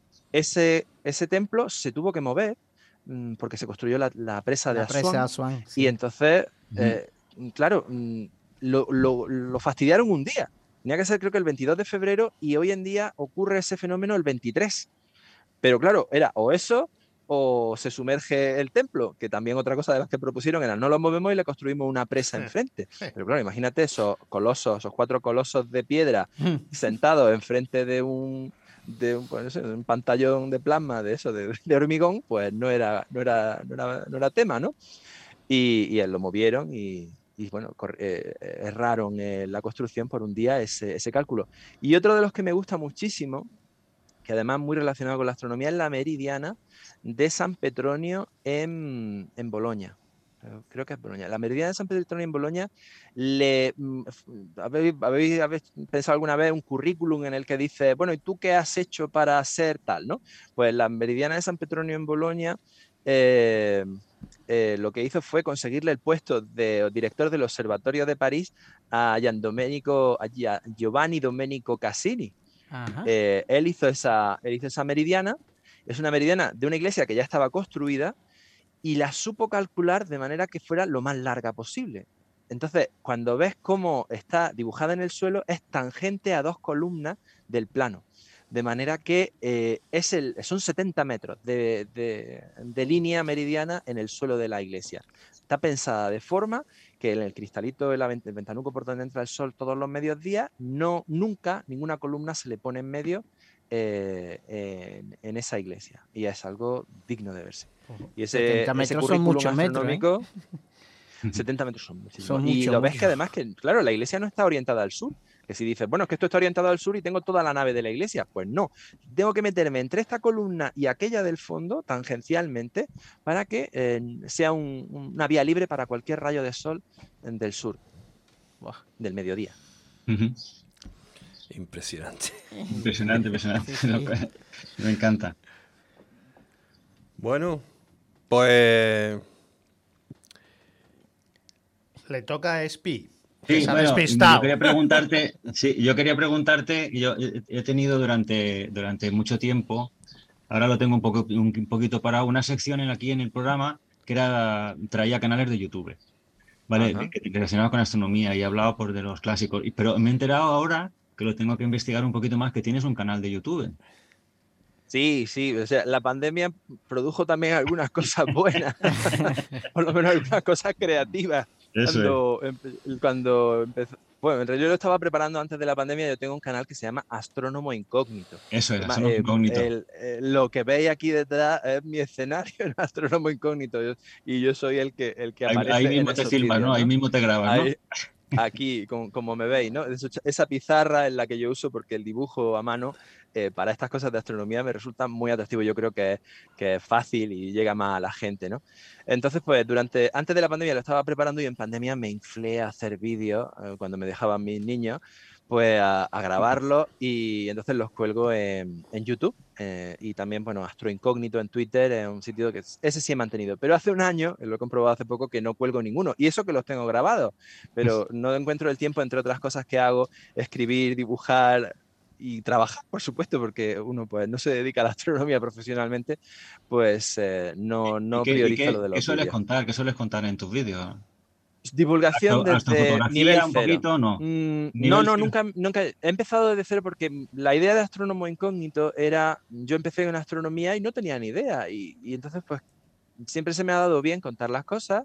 Ese, ese templo se tuvo que mover mm, porque se construyó la, la presa de La presa Asuán Asuán, y sí. entonces, Ujú. eh, claro, mm, lo, lo- lo fastidiaron un día. Tenía que ser creo que el veintidós de febrero y hoy en día ocurre ese fenómeno el veintitrés. Pero claro, era o eso o se sumerge el templo, que también otra cosa de las que propusieron era no lo movemos y le construimos una presa enfrente. Pero claro, imagínate esos colosos, esos cuatro colosos de piedra sentados enfrente de un, de un, pues no sé, de un pantallón de plasma de eso, de, de hormigón, pues no era, no era, no era, no era tema, ¿no? Y, y lo movieron y, y, bueno, cor- eh, erraron en la construcción por un día ese, ese cálculo. Y otro de los que me gusta muchísimo, que además muy relacionado con la astronomía, es la meridiana de San Petronio en, en Bolonia. creo que es Boloña. La meridiana de San Petronio en Boloña, le, ¿habéis, habéis, ¿habéis pensado alguna vez un currículum en el que dice, bueno, ¿y tú qué has hecho para ser tal, no? Pues la meridiana de San Petronio en Boloña, eh, eh, lo que hizo fue conseguirle el puesto de director del Observatorio de París a, Gian Domenico, a Giovanni Domenico Cassini. Eh, él, hizo esa, él hizo esa meridiana, es una meridiana de una iglesia que ya estaba construida, y la supo calcular de manera que fuera lo más larga posible. Entonces, cuando ves cómo está dibujada en el suelo, es tangente a dos columnas del plano. De manera que eh, es el, son setenta metros de, de, de línea meridiana en el suelo de la iglesia. Está pensada de forma que en el cristalito, el ventanuco por donde entra el sol todos los mediodías, no, nunca ninguna columna se le pone en medio eh, en, en esa iglesia. Y es algo digno de verse. Y ese, setenta metros son muchos astronómico, metros, ¿eh? setenta metros son muchísimos. Son y mucho, lo ves mucho. que además que, claro, la iglesia no está orientada al sur. Que si dices, bueno, es que esto está orientado al sur y tengo toda la nave de la iglesia, pues no. Tengo que meterme entre esta columna y aquella del fondo, tangencialmente, para que eh, sea un, una vía libre para cualquier rayo de sol del sur, Buah, del mediodía. Uh-huh. Impresionante. Impresionante, impresionante. Sí, sí. Me encanta. Bueno, pues Le toca a Espi. Sí, Se ha bueno, despistado. yo quería preguntarte, sí, yo quería preguntarte, yo he he tenido durante, durante mucho tiempo, ahora lo tengo un, poco, un poquito para una sección en, aquí en el programa que era, traía canales de YouTube, ¿vale? Ajá. Que- relacionados con astronomía y hablaba por de los clásicos, y- pero me he enterado ahora que lo tengo que investigar un poquito más, que tienes un canal de YouTube. Sí, sí, o sea, la pandemia produjo también algunas cosas buenas, por lo menos algunas cosas creativas. Eso Cuando, empe- cuando empezó, bueno, en realidad yo lo estaba preparando antes de la pandemia. Yo tengo un canal que se llama Astrónomo Incógnito. Eso es, Ma- eso es eh, incógnito. el- eh, lo que veis aquí detrás es mi escenario en Astrónomo Incógnito, yo- y yo soy el que, el que Ahí, aparece ahí en mismo te esos filmas, vídeos, ¿no? Ahí ¿no? mismo te grabas, ¿no? Ahí- aquí, como, como me veis, ¿no? Eso- esa pizarra es la que yo uso porque el dibujo a mano eh, para estas cosas de astronomía me resulta muy atractivo. Yo creo que, es- que es fácil y llega más a la gente, ¿no? Entonces, pues durante, antes de la pandemia lo estaba preparando, y en pandemia me inflé a hacer vídeos eh, cuando me dejaban mis niños, pues a, a grabarlos, y entonces los cuelgo en, en YouTube. Eh, y también, bueno, Astro Incógnito en Twitter, es un sitio que ese sí he mantenido. Pero hace un año, lo he comprobado hace poco, que no cuelgo ninguno. Y eso que los tengo grabados, pero no encuentro el tiempo, entre otras cosas que hago, escribir, dibujar y trabajar, por supuesto, porque uno pues no se dedica a la astronomía profesionalmente, pues eh, no, ¿Y no qué, y priorizo lo qué, de qué los sueles vídeos. contar? ¿Qué sueles contar en tus vídeos? Divulgación ¿Astro- desde nivel ¿Astrofotografía un cero. poquito? No. Mm, no, Nivel no, cero. nunca, nunca. He empezado desde cero porque la idea de Astrónomo Incógnito era, yo empecé en astronomía y no tenía ni idea, y, y entonces pues siempre se me ha dado bien contar las cosas.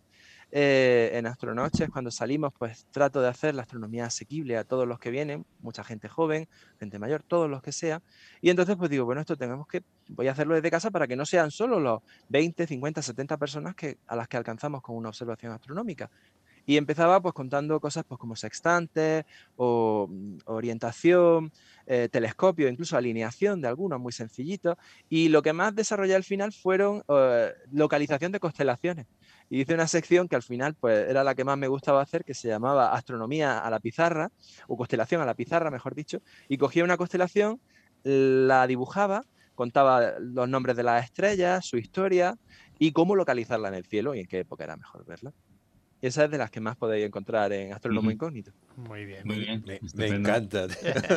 Eh, en Astronoches, cuando salimos, pues trato de hacer la astronomía asequible a todos los que vienen, mucha gente joven, gente mayor, todos los que sea. Y entonces pues digo, bueno, esto tenemos que, voy a hacerlo desde casa para que no sean solo los veinte, cincuenta, setenta personas que, a las que alcanzamos con una observación astronómica. Y empezaba pues contando cosas pues como sextantes o mm, orientación, eh, telescopio, incluso alineación de algunos muy sencillitos. Y lo que más desarrollé al final fueron eh, localización de constelaciones. Y hice una sección que al final pues era la que más me gustaba hacer, que se llamaba Astronomía a la pizarra, o constelación a la pizarra, mejor dicho. Y cogía una constelación, la dibujaba, contaba los nombres de las estrellas, su historia y cómo localizarla en el cielo y en qué época era mejor verla. Y esa es de las que más podéis encontrar en Astrónomo Ujú. Incógnito. Muy bien. Muy bien. me, me Estupendo. encanta.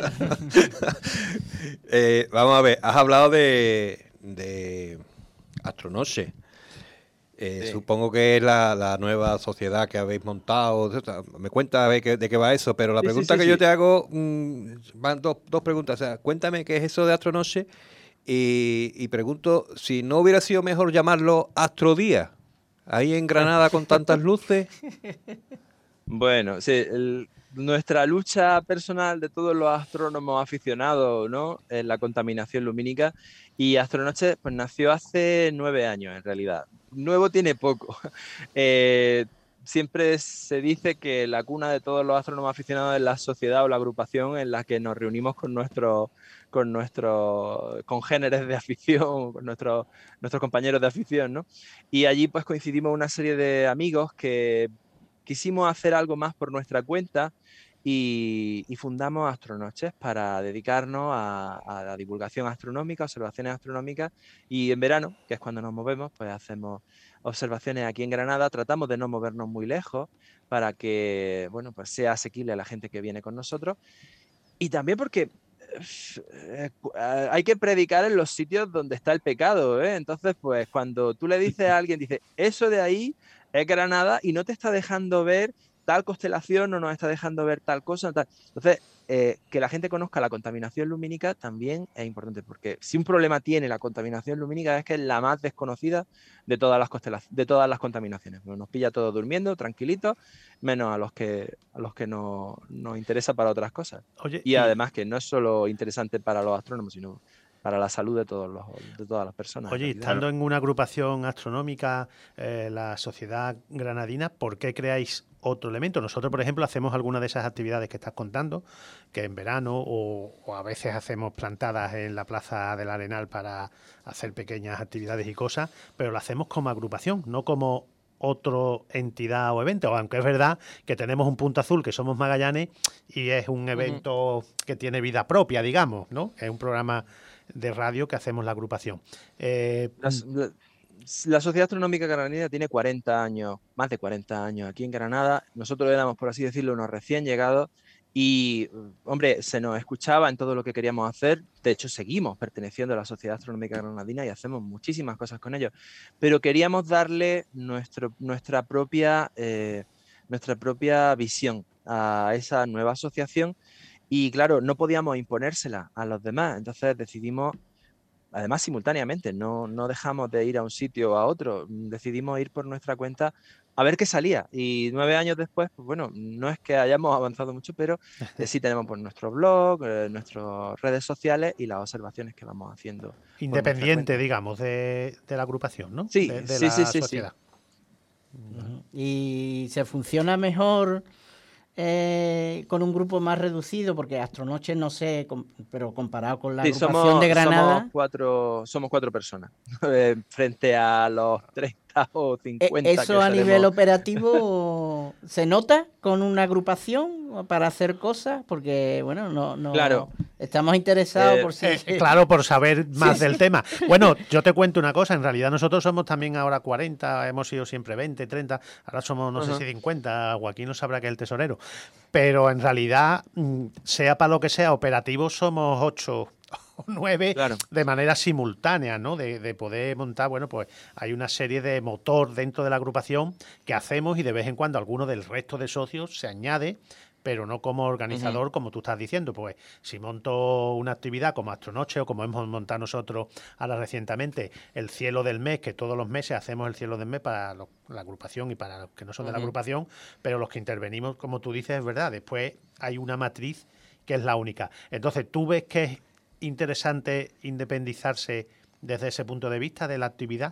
Eh, vamos a ver, has hablado de, de Astronoche. Eh, Sí. Supongo que es la, la nueva sociedad que habéis montado. Me cuenta a ver qué- de qué va eso, pero la Sí, sí, pregunta sí, que yo sí. te hago, mm, van dos, dos preguntas. O sea, cuéntame qué es eso de Astronoche, y, y pregunto si no hubiera sido mejor llamarlo Astrodía, ahí en Granada con tantas luces. Bueno, sí, el- nuestra lucha personal de todos los astrónomos aficionados, ¿no? En la contaminación lumínica. Y Astronoche pues nació hace nueve años en realidad. Nuevo tiene poco. Eh, siempre se dice que la cuna de todos los astrónomos aficionados es la sociedad o la agrupación en la que nos reunimos con nuestros con nuestros congéneres de afición, con nuestros, nuestros compañeros de afición, ¿no? Y allí pues coincidimos una serie de amigos que quisimos hacer algo más por nuestra cuenta y, y fundamos Astronoches para dedicarnos a, a la divulgación astronómica, observaciones astronómicas, y en verano, que es cuando nos movemos, pues hacemos observaciones aquí en Granada. Tratamos de no movernos muy lejos para que, bueno, pues sea asequible a la gente que viene con nosotros, y también porque eh, hay que predicar en los sitios donde está el pecado, ¿eh? Entonces, pues cuando tú le dices a alguien, dice, eso de ahí es Granada y no te está dejando ver tal constelación, no nos está dejando ver tal cosa, tal. Entonces, eh, que la gente conozca la contaminación lumínica también es importante, porque si un problema tiene la contaminación lumínica es que es la más desconocida de todas las constelaciones, de todas las contaminaciones. Nos pilla todos durmiendo, tranquilitos, menos a los que, a los que no, nos interesa para otras cosas. Oye, y, y- además que no es solo interesante para los astrónomos, sino para la salud de, todos los, de todas las personas. Oye, en realidad. estando en una agrupación astronómica, eh, la Sociedad Granadina, ¿por qué creáis otro elemento? Nosotros, por ejemplo, hacemos algunas de esas actividades que estás contando, que en verano o, o a veces hacemos plantadas en la Plaza del Arenal para hacer pequeñas actividades y cosas, pero lo hacemos como agrupación, no como otra entidad o evento, aunque es verdad que tenemos un punto azul que somos Magallanes y es un evento uh-huh. que tiene vida propia, digamos, ¿no? Es un programa de radio que hacemos la agrupación. Eh, la, la, la Sociedad Astronómica Granadina tiene cuarenta años, más de cuarenta años aquí en Granada. Nosotros éramos, por así decirlo, unos recién llegados y, hombre, se nos escuchaba en todo lo que queríamos hacer. De hecho, seguimos perteneciendo a la Sociedad Astronómica Granadina y hacemos muchísimas cosas con ellos. Pero queríamos darle nuestro, nuestra, propia, eh, nuestra propia visión a esa nueva asociación. Y claro, no podíamos imponérsela a los demás, entonces decidimos, además simultáneamente, no, no dejamos de ir a un sitio o a otro, decidimos ir por nuestra cuenta a ver qué salía. Y nueve años después, pues bueno, no es que hayamos avanzado mucho, pero eh, sí tenemos pues, nuestro blog, eh, nuestras redes sociales y las observaciones que vamos haciendo. Independiente, digamos, de, de la agrupación, ¿no? Sí, de, de sí, la sí, sí, sociedad. Sí. ¿Y se funciona mejor Eh, con un grupo más reducido? Porque Astronoches no sé, com pero comparado con la sí, agrupación somos, de Granada... Somos cuatro, somos cuatro personas, eh, frente a los treinta o cincuenta. ¿Eso que a seremos... nivel operativo se nota con una agrupación para hacer cosas? Porque, bueno, no, no claro. estamos interesados eh, por si... Eh, claro, por saber más sí, del sí. tema. Bueno, yo te cuento una cosa, en realidad nosotros somos también ahora cuarenta, hemos sido siempre veinte, treinta, ahora somos no uh-huh. sé si cincuenta, Joaquín no sabrá que es el tesorero, pero en realidad, sea para lo que sea operativo, somos ocho o nueve claro. de manera simultánea, ¿no? De, de poder montar, bueno, pues hay una serie de motor dentro de la agrupación que hacemos y de vez en cuando alguno del resto de socios se añade, pero no como organizador, uh-huh. como tú estás diciendo. Pues si monto una actividad como Astronoche o como hemos montado nosotros ahora recientemente, el cielo del mes, que todos los meses hacemos el cielo del mes para los, la agrupación y para los que no son uh-huh. de la agrupación, pero los que intervenimos, como tú dices, es verdad. Después hay una matriz que es la única. Entonces, ¿tú ves que es interesante independizarse desde ese punto de vista de la actividad?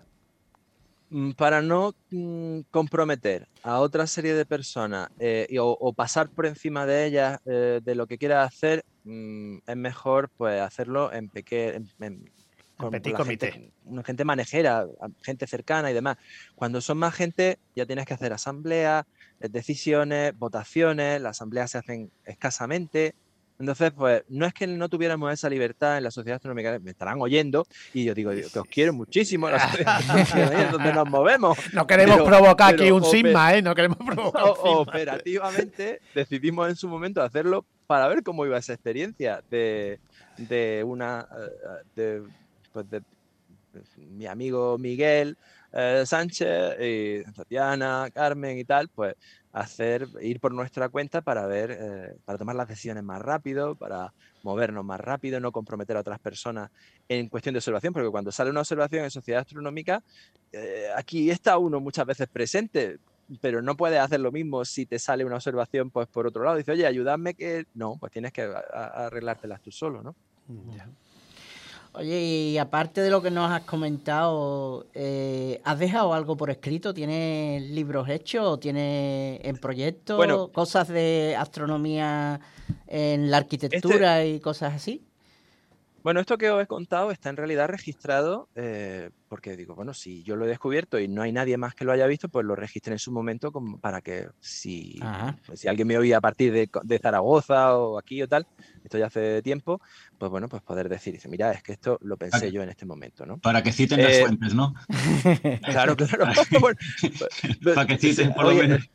Para no mm, comprometer a otra serie de personas eh, y, o, o pasar por encima de ellas eh, de lo que quieras hacer, mm, es mejor pues hacerlo en pequeño, con petit la comité. Gente, una gente manejera, gente cercana y demás. Cuando son más gente ya tienes que hacer asambleas, decisiones, votaciones. Las asambleas se hacen escasamente. Entonces, pues, no es que no tuviéramos esa libertad en la Sociedad Astronómica, me estarán oyendo, y yo digo que os quiero muchísimo, la Sociedad Astronómica, es donde nos movemos. No queremos pero, provocar pero aquí un oper sisma, ¿eh? No queremos provocar un sisma. Operativamente decidimos en su momento hacerlo para ver cómo iba esa experiencia de, de una... de, pues de, de mi amigo Miguel eh, Sánchez, y Tatiana, Carmen y tal, pues hacer, ir por nuestra cuenta para ver, eh, para tomar las decisiones más rápido, para movernos más rápido, no comprometer a otras personas en cuestión de observación, porque cuando sale una observación en Sociedad Astronómica, eh, aquí está uno muchas veces presente, pero no puedes hacer lo mismo si te sale una observación pues por otro lado. Dice, oye, ayúdame que... No, pues tienes que arreglártelas tú solo, ¿no? Ya. Oye, y aparte de lo que nos has comentado, eh, ¿has dejado algo por escrito? ¿Tienes libros hechos o tienes en proyecto Bueno, cosas de astronomía en la arquitectura este, y cosas así? Bueno, esto que os he contado está en realidad registrado eh, porque digo, bueno, si yo lo he descubierto y no hay nadie más que lo haya visto, pues lo registré en su momento como para que si, Ajá. pues, si alguien me oía a partir de, de Zaragoza o aquí o tal, esto ya hace tiempo, pues bueno, pues poder decir, dice, mira, es que esto lo pensé yo en este momento, ¿no? Para que citen las Eh, fuentes, ¿no? claro, claro. Bueno, pues, Para que citen por lo oye, menos.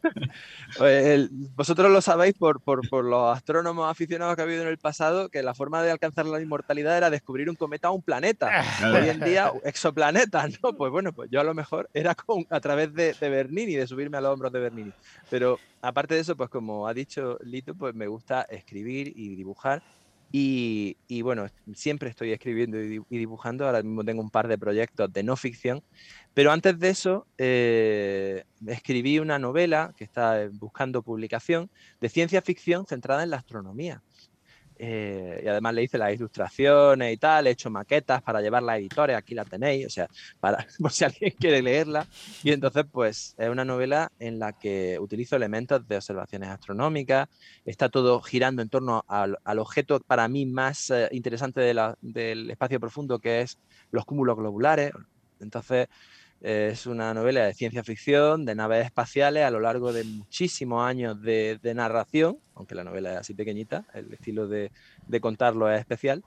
el- vosotros lo sabéis por, por, por los astrónomos aficionados que ha habido en el pasado, que la forma de alcanzar la inmortalidad era descubrir un cometa o un planeta. Claro. Hoy en día, exoplanetas, ¿no? Pues bueno, pues yo a lo mejor era con, a través de, de Bernini, de subirme a los hombros de Bernini. Pero aparte de eso, pues como ha dicho Lito, pues me gusta escribir y dibujar. Y, y bueno, siempre estoy escribiendo y di- y dibujando. Ahora mismo tengo un par de proyectos de no ficción. Pero antes de eso, eh, escribí una novela que está buscando publicación de ciencia ficción centrada en la astronomía. Eh, y además le hice las ilustraciones y tal, he hecho maquetas para llevarla a editores, aquí la tenéis, o sea, para, por si alguien quiere leerla. Y entonces, pues, es una novela en la que utilizo elementos de observaciones astronómicas, está todo girando en torno al, al objeto para mí más eh, interesante de la, del espacio profundo, que es los cúmulos globulares. Entonces, eh, es una novela de ciencia ficción, de naves espaciales, a lo largo de muchísimos años de, de narración, aunque la novela es así pequeñita, el estilo de, de contarlo es especial.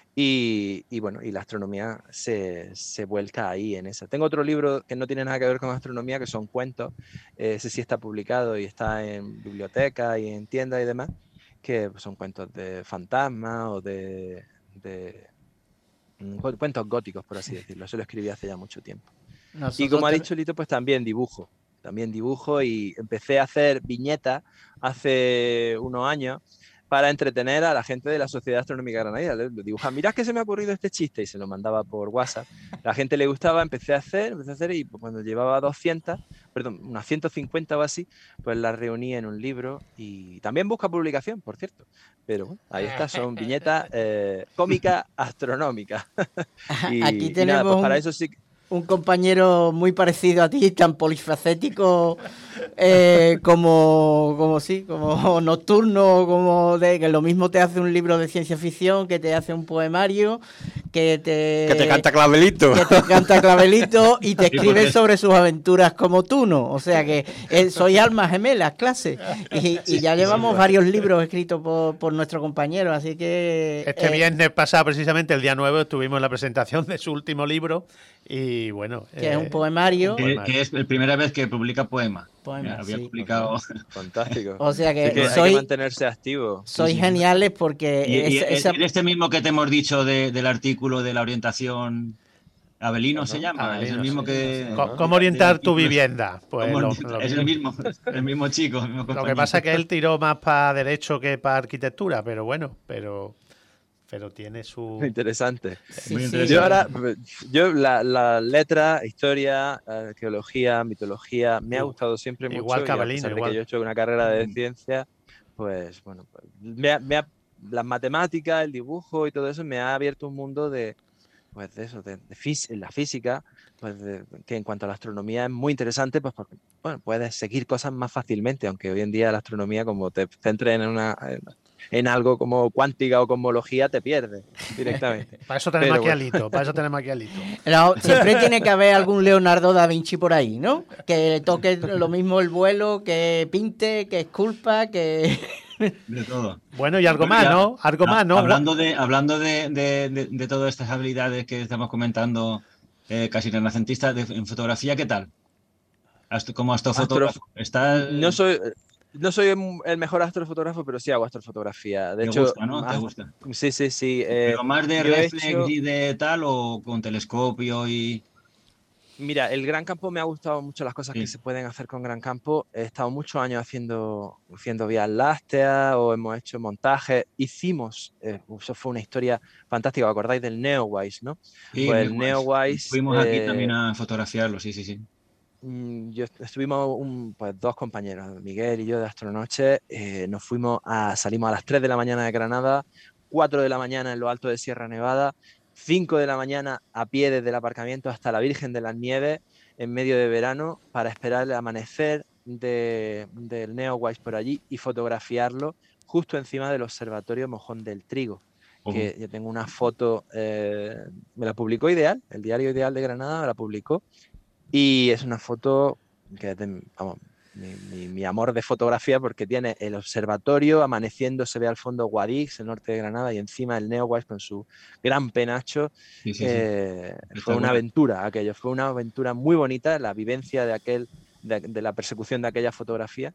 Y, y bueno, y la astronomía se, se vuelca ahí en esa. Tengo otro libro que no tiene nada que ver con astronomía, que son cuentos. Eh, ese sí está publicado y está en biblioteca y en tiendas y demás, que son cuentos de fantasmas o de, de mm, cu- cuentos góticos, por así decirlo. Eso lo escribí hace ya mucho tiempo. Y Nosotros como ha te- dicho Lito, pues también dibujo. También dibujo y empecé a hacer viñetas hace unos años para entretener a la gente de la Sociedad Astronómica Granadina. Le dibujaba, mirad que se me ha ocurrido este chiste y se lo mandaba por WhatsApp. La gente le gustaba, empecé a hacer, empecé a hacer y cuando llevaba doscientas, perdón, unas ciento cincuenta o así, pues las reuní en un libro y también busca publicación, por cierto. Pero bueno, ahí está, son viñetas eh, cómicas astronómicas. Aquí y, y nada, tenemos pues para un, eso sí. un compañero muy parecido a ti, tan polifacético eh, como, como sí, como nocturno, como de que lo mismo te hace un libro de ciencia ficción, que te hace un poemario, que te, Que te canta clavelito. que te canta clavelito y te Sí, escribe porque- sobre sus aventuras como tú, ¿no? O sea que eh, soy almas gemelas, clase. Y, y ya llevamos varios libros escritos por, por nuestro compañero, así que... Este eh, viernes pasado, precisamente el día nueve, estuvimos en la presentación de su último libro y bueno... que es un eh, poemario. un Que, poemario. que es la primera vez que publica poema. Poema, Ya había sí. publicado. Fantástico. O sea Sí, es que que hay que soy, mantenerse activo. sois sí. geniales porque Y, y esa- es- esa- y este mismo que te hemos dicho de- del artículo de la orientación, Abelino se llama, es el Abelino, mismo sí. que... Co- ¿Cómo orientar tu artículos. vivienda? Pues ¿Cómo lo, orientar? lo Es el mismo. mismo, el mismo chico, el mismo Lo que compañero. pasa es que él tiró más para derecho que para arquitectura, pero bueno, pero, pero tiene su... Interesante. sí, muy sí, interesante. Yo ahora, yo la, la letra, historia, arqueología, mitología, me ha Igual- gustado siempre igual mucho. que Y a Abelino, pesar de igual. que yo he hecho una carrera de Mm. ciencia, pues bueno, pues, me ha- me ha- las matemáticas, el dibujo y todo eso me ha abierto un mundo de, pues de eso, de, de fis- la física, pues de- que en cuanto a la astronomía es muy interesante, pues porque bueno, puedes seguir cosas más fácilmente, aunque hoy en día la astronomía, como te centres en una en, en algo como cuántica o cosmología, te pierdes directamente. Para eso tenemos Pero aquí a bueno. Lito, para eso tenemos aquí a Lito. No, siempre tiene que haber algún Leonardo da Vinci por ahí, ¿no? Que toque lo mismo el vuelo, que pinte, que esculpa, que... De todo. Bueno, y algo Bueno, más, ya, ¿no? Algo a- más, ¿no? Hablando de, hablando de, de- de- de todas estas habilidades que estamos comentando, eh, casi renacentistas, de- en fotografía, ¿qué tal? Astro- como astrofotógrafo. ¿Estás, No soy, no soy el el mejor astrofotógrafo, pero sí hago astrofotografía. De te hecho, gusta, ¿no? ¿Te más- gusta? sí, sí, sí. eh, ¿Pero más de yo he reflex hecho- y de tal o con telescopio y...? Mira, el gran campo me ha gustado mucho las cosas Sí. que se pueden hacer con gran campo. He estado muchos años haciendo, haciendo vías lácteas o hemos hecho montajes. Hicimos, eh, eso fue una historia fantástica. ¿Os acordáis del Neowise, no? Sí, Pues el Neowise. Neowise, Fuimos aquí eh, también a fotografiarlo, sí, sí, sí. Mm, Yo est- estuvimos un- pues, dos compañeros, Miguel y yo de Astronoche, eh, nos fuimos a, salimos a las tres de la mañana de Granada, cuatro de la mañana en lo alto de Sierra Nevada, cinco de la mañana a pie desde el aparcamiento hasta la Virgen de las Nieves en medio de verano para esperar el amanecer de, del Neowise por allí y fotografiarlo justo encima del Observatorio Mojón del Trigo. Uh-huh. Que yo tengo una foto, eh, me la publicó Ideal, el diario Ideal de Granada me la publicó, y es una foto que, vamos, mi, mi, mi amor de fotografía, porque tiene el observatorio amaneciendo, se ve al fondo Guadix, el norte de Granada, y encima el Neowise con su gran penacho. Sí, sí, eh, sí. Fue una aventura aquello, fue una aventura muy bonita, la vivencia de, aquel, de, de la persecución de aquella fotografía.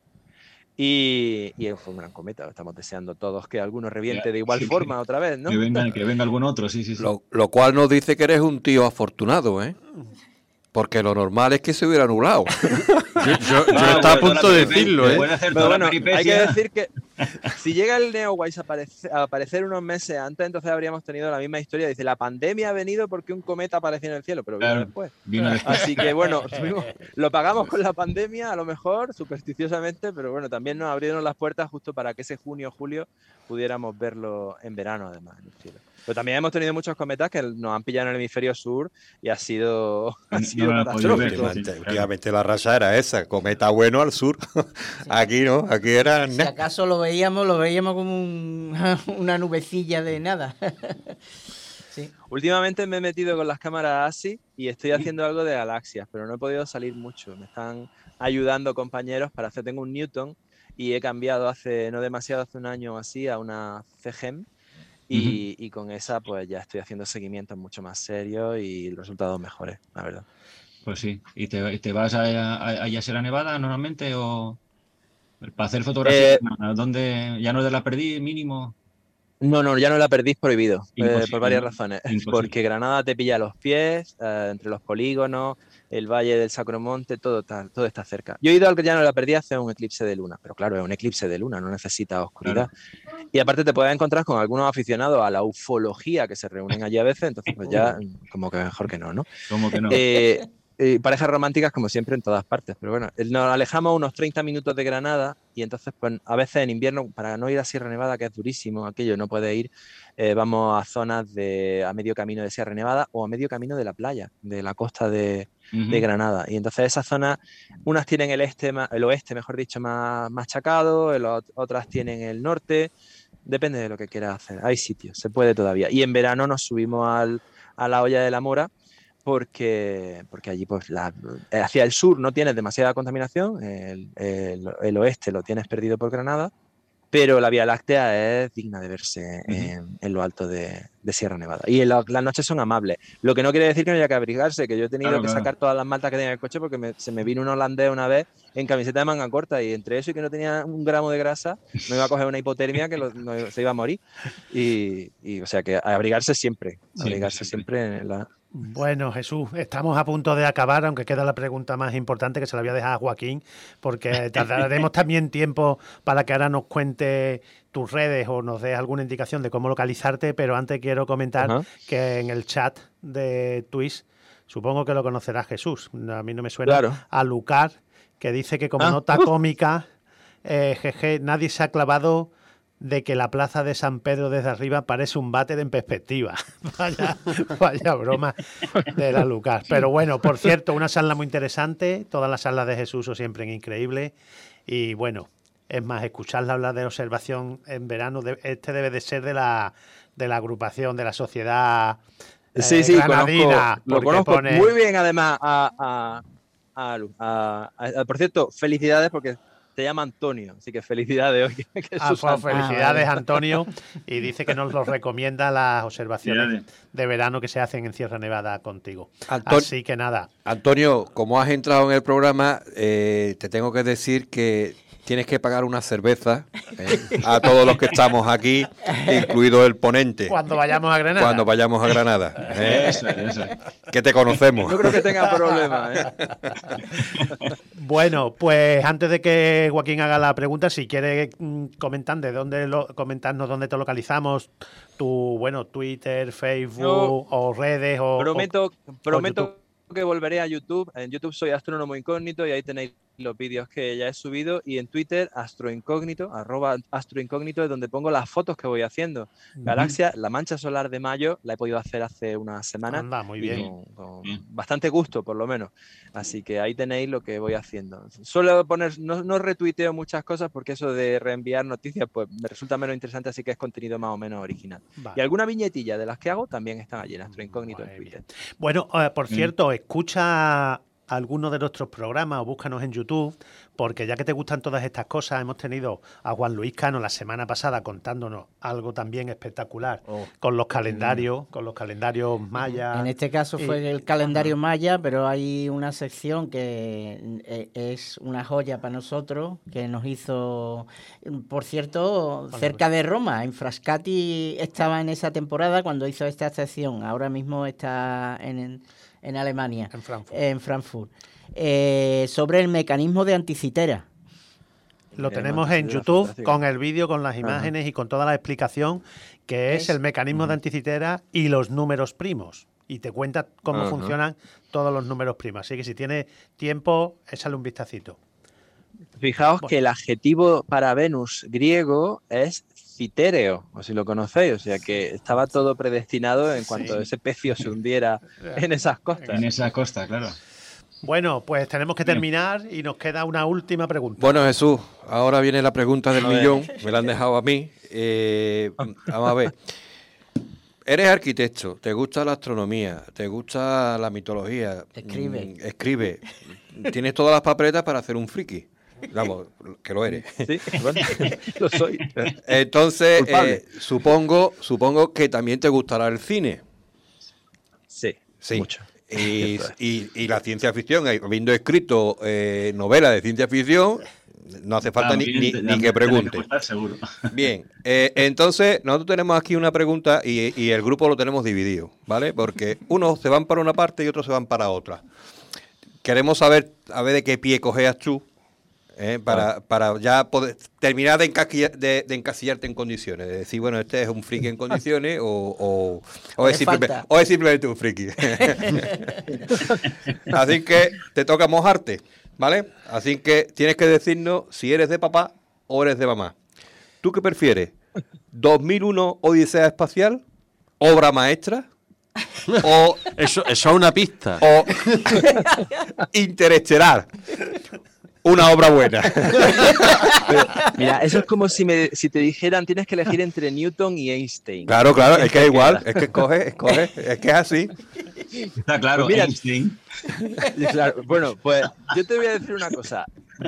Y, y fue un gran cometa, estamos deseando todos que alguno reviente de igual sí, forma otra vez, ¿no? Que venga, que venga algún otro, sí, sí, sí. Lo, lo cual nos dice que eres un tío afortunado, ¿eh? Porque lo normal es que se hubiera anulado. Yo, yo, yo ah, estaba bueno, a punto de decirlo, ¿eh? Pero bueno, hay que decir que si llega el Neowise a aparecer, a aparecer unos meses antes, entonces habríamos tenido la misma historia. Dice, la pandemia ha venido porque un cometa apareció en el cielo, pero vino claro, después. Vino después. Así que bueno, tuvimos, lo pagamos con la pandemia, a lo mejor, supersticiosamente, pero bueno, también nos abrieron las puertas justo para que ese junio o julio pudiéramos verlo en verano, además, en el cielo. Pero también hemos tenido muchos cometas que nos han pillado en el hemisferio sur y ha sido, ha sido no catastrófico. Últimamente la racha era esa, cometa bueno al sur. Sí. Aquí no, aquí era... Si acaso lo veíamos, lo veíamos como un, una nubecilla de nada. Sí. Últimamente me he metido con las cámaras ASI y estoy haciendo algo de galaxias, pero no he podido salir mucho. Me están ayudando compañeros para hacer... Tengo un Newton y he cambiado hace, no demasiado, hace un año o así, a una C G E M. Y, uh-huh. y con esa pues ya estoy haciendo seguimientos mucho más serios y resultados mejores, la verdad. Pues sí. ¿Y te, te vas a, a, a Sierra Nevada normalmente o para hacer fotografías? Eh, ¿Dónde ya no te la perdí mínimo? No, no, ya no la perdís prohibido, eh, por varias razones. Imposible. Porque Granada te pilla a los pies, eh, entre los polígonos, el Valle del Sacromonte, todo, está, todo está cerca. Yo he ido al que ya no la perdí hace un eclipse de luna, pero claro, es un eclipse de luna, no necesita oscuridad. Claro. Y aparte te puedes encontrar con algunos aficionados a la ufología que se reúnen allí a veces, entonces pues ya como que mejor que no, ¿no? Como que no. Eh, eh, parejas románticas como siempre en todas partes, pero bueno, nos alejamos unos treinta minutos de Granada y entonces pues a veces en invierno, para no ir a Sierra Nevada, que es durísimo aquello, no puede ir, eh, vamos a zonas de a medio camino de Sierra Nevada o a medio camino de la playa, de la costa de, uh-huh. de Granada. Y entonces esas zonas, unas tienen el este, el oeste, mejor dicho, más machacado, el, otras tienen el norte, depende de lo que quieras hacer. Hay sitios, se puede todavía. Y en verano nos subimos al, a la Olla de la Mora, porque, porque allí pues la, hacia el sur no tienes demasiada contaminación, el, el, el oeste lo tienes perdido por Granada, pero la Vía Láctea es digna de verse uh-huh. en, en lo alto de, de Sierra Nevada. Y en la, las noches son amables, lo que no quiere decir que no haya que abrigarse, que yo he tenido claro, que claro. sacar todas las maltas que tenía en el coche porque me, se me vino un holandés una vez en camiseta de manga corta y entre eso y que no tenía un gramo de grasa me iba a coger una hipotermia que lo, no, se iba a morir. Y, y o sea que abrigarse siempre, sí, abrigarse siempre, siempre en la... Bueno, Jesús, estamos a punto de acabar, aunque queda la pregunta más importante que se la voy a dejar a Joaquín, porque tardaremos también tiempo para que ahora nos cuente tus redes o nos des alguna indicación de cómo localizarte, pero antes quiero comentar uh-huh. que en el chat de Twitch, supongo que lo conocerá Jesús, a mí no me suena, claro. a Lucar, que dice que como ah, nota uh. cómica, eh, jeje, nadie se ha clavado de que la plaza de San Pedro desde arriba parece un váter en perspectiva. vaya, vaya broma de la Lucas. Pero bueno, por cierto, una charla muy interesante. Todas las charlas de Jesús son siempre increíbles. Y bueno, es más, escucharla hablar de observación en verano, de, este debe de ser de la, de la agrupación, de la sociedad eh, sí, sí, granadina. Conozco, lo conozco pone... muy bien, además, a, a, a, a, a... Por cierto, felicidades porque... te llama Antonio, así que felicidades hoy. Que ah, pues, felicidades, Antonio. Y dice que nos los recomienda las observaciones de verano que se hacen en Sierra Nevada contigo. Anton- así que nada. Antonio, como has entrado en el programa, eh, te tengo que decir que tienes que pagar una cerveza eh, a todos los que estamos aquí, incluido el ponente. Cuando vayamos a Granada. Cuando vayamos a Granada. ¿eh? Eso, eso. Que te conocemos. No creo que tenga problema. ¿eh? Bueno, pues antes de que Joaquín haga la pregunta, si quiere comentar de dónde lo, comentarnos dónde te localizamos, tu bueno Twitter, Facebook no, o redes o prometo o, prometo o que volveré a YouTube. En YouTube soy Astrónomo Incógnito y ahí tenéis los vídeos que ya he subido, y en Twitter, astroincógnito, arroba astroincógnito, es donde pongo las fotos que voy haciendo. Galaxia, la mancha solar de mayo, la he podido hacer hace unas semanas. Anda, muy bien. Con, con bastante gusto, por lo menos. Así que ahí tenéis lo que voy haciendo. Suelo poner, no, no retuiteo muchas cosas porque eso de reenviar noticias pues me resulta menos interesante, así que es contenido más o menos original. Vale. Y alguna viñetilla de las que hago también están allí en astroincógnito en Twitter. Bueno, eh, por mm. cierto, escucha algunos de nuestros programas o búscanos en YouTube, porque ya que te gustan todas estas cosas, hemos tenido a Juan Luis Cano la semana pasada contándonos algo también espectacular oh. con los calendarios, mm. con los calendarios mayas. En este caso fue y, el calendario maya, pero hay una sección que es una joya para nosotros, que nos hizo, por cierto, cerca de Roma. En Frascati estaba en esa temporada cuando hizo esta sección. Ahora mismo está en... en Alemania, en Frankfurt, en Frankfurt. Eh, sobre el mecanismo de anticitera. Lo tenemos en YouTube con el vídeo, con las imágenes Ajá. y con toda la explicación, que es, es el mecanismo uh-huh. de anticitera y los números primos. Y te cuenta cómo uh-huh. funcionan todos los números primos. Así que si tienes tiempo, échale un vistacito. Fijaos bueno. que el adjetivo para Venus griego es citéreo, o si lo conocéis, o sea que estaba todo predestinado en cuanto sí. ese pecio se hundiera en esas costas. En esa costa, claro. Bueno, pues tenemos que terminar y nos queda una última pregunta. Bueno, Jesús, ahora viene la pregunta del millón, me la han dejado a mí. Eh, vamos a ver. Eres arquitecto, te gusta la astronomía, te gusta la mitología. Escribe. Mm, escribe. Tienes todas las papeletas para hacer un friki. Vamos, que lo eres. Sí, bueno, lo soy. Entonces, eh, supongo, supongo que también te gustará el cine. Sí, sí. mucho. Y, y, y la ciencia ficción, habiendo escrito eh, novelas de ciencia ficción, no hace falta ah, ni, ni, ni que pregunte. Que seguro. Bien, eh, entonces nosotros tenemos aquí una pregunta y, y el grupo lo tenemos dividido, ¿vale? Porque unos se van para una parte y otros se van para otra. Queremos saber, a ver de qué pie cojeas tú. Eh, para, para ya poder terminar de, encasquillar, de, de encasillarte en condiciones, de decir, bueno, este es un friki en condiciones o, o, o, es, simplemente, o es simplemente un friki. Así que te toca mojarte, ¿vale? Así que tienes que decirnos si eres de papá o eres de mamá. ¿Tú qué prefieres? ¿dos mil uno Odisea Espacial? ¿Obra maestra? O eso, eso es una pista. O Interestelar. Una obra buena. Pero, mira, eso es como si, me, si te dijeran tienes que elegir entre Newton y Einstein. Claro, claro, es que es igual, es que escoge, escoge, es que es así. Está claro, pues mira, Einstein. Claro, bueno, pues yo te voy a decir una cosa.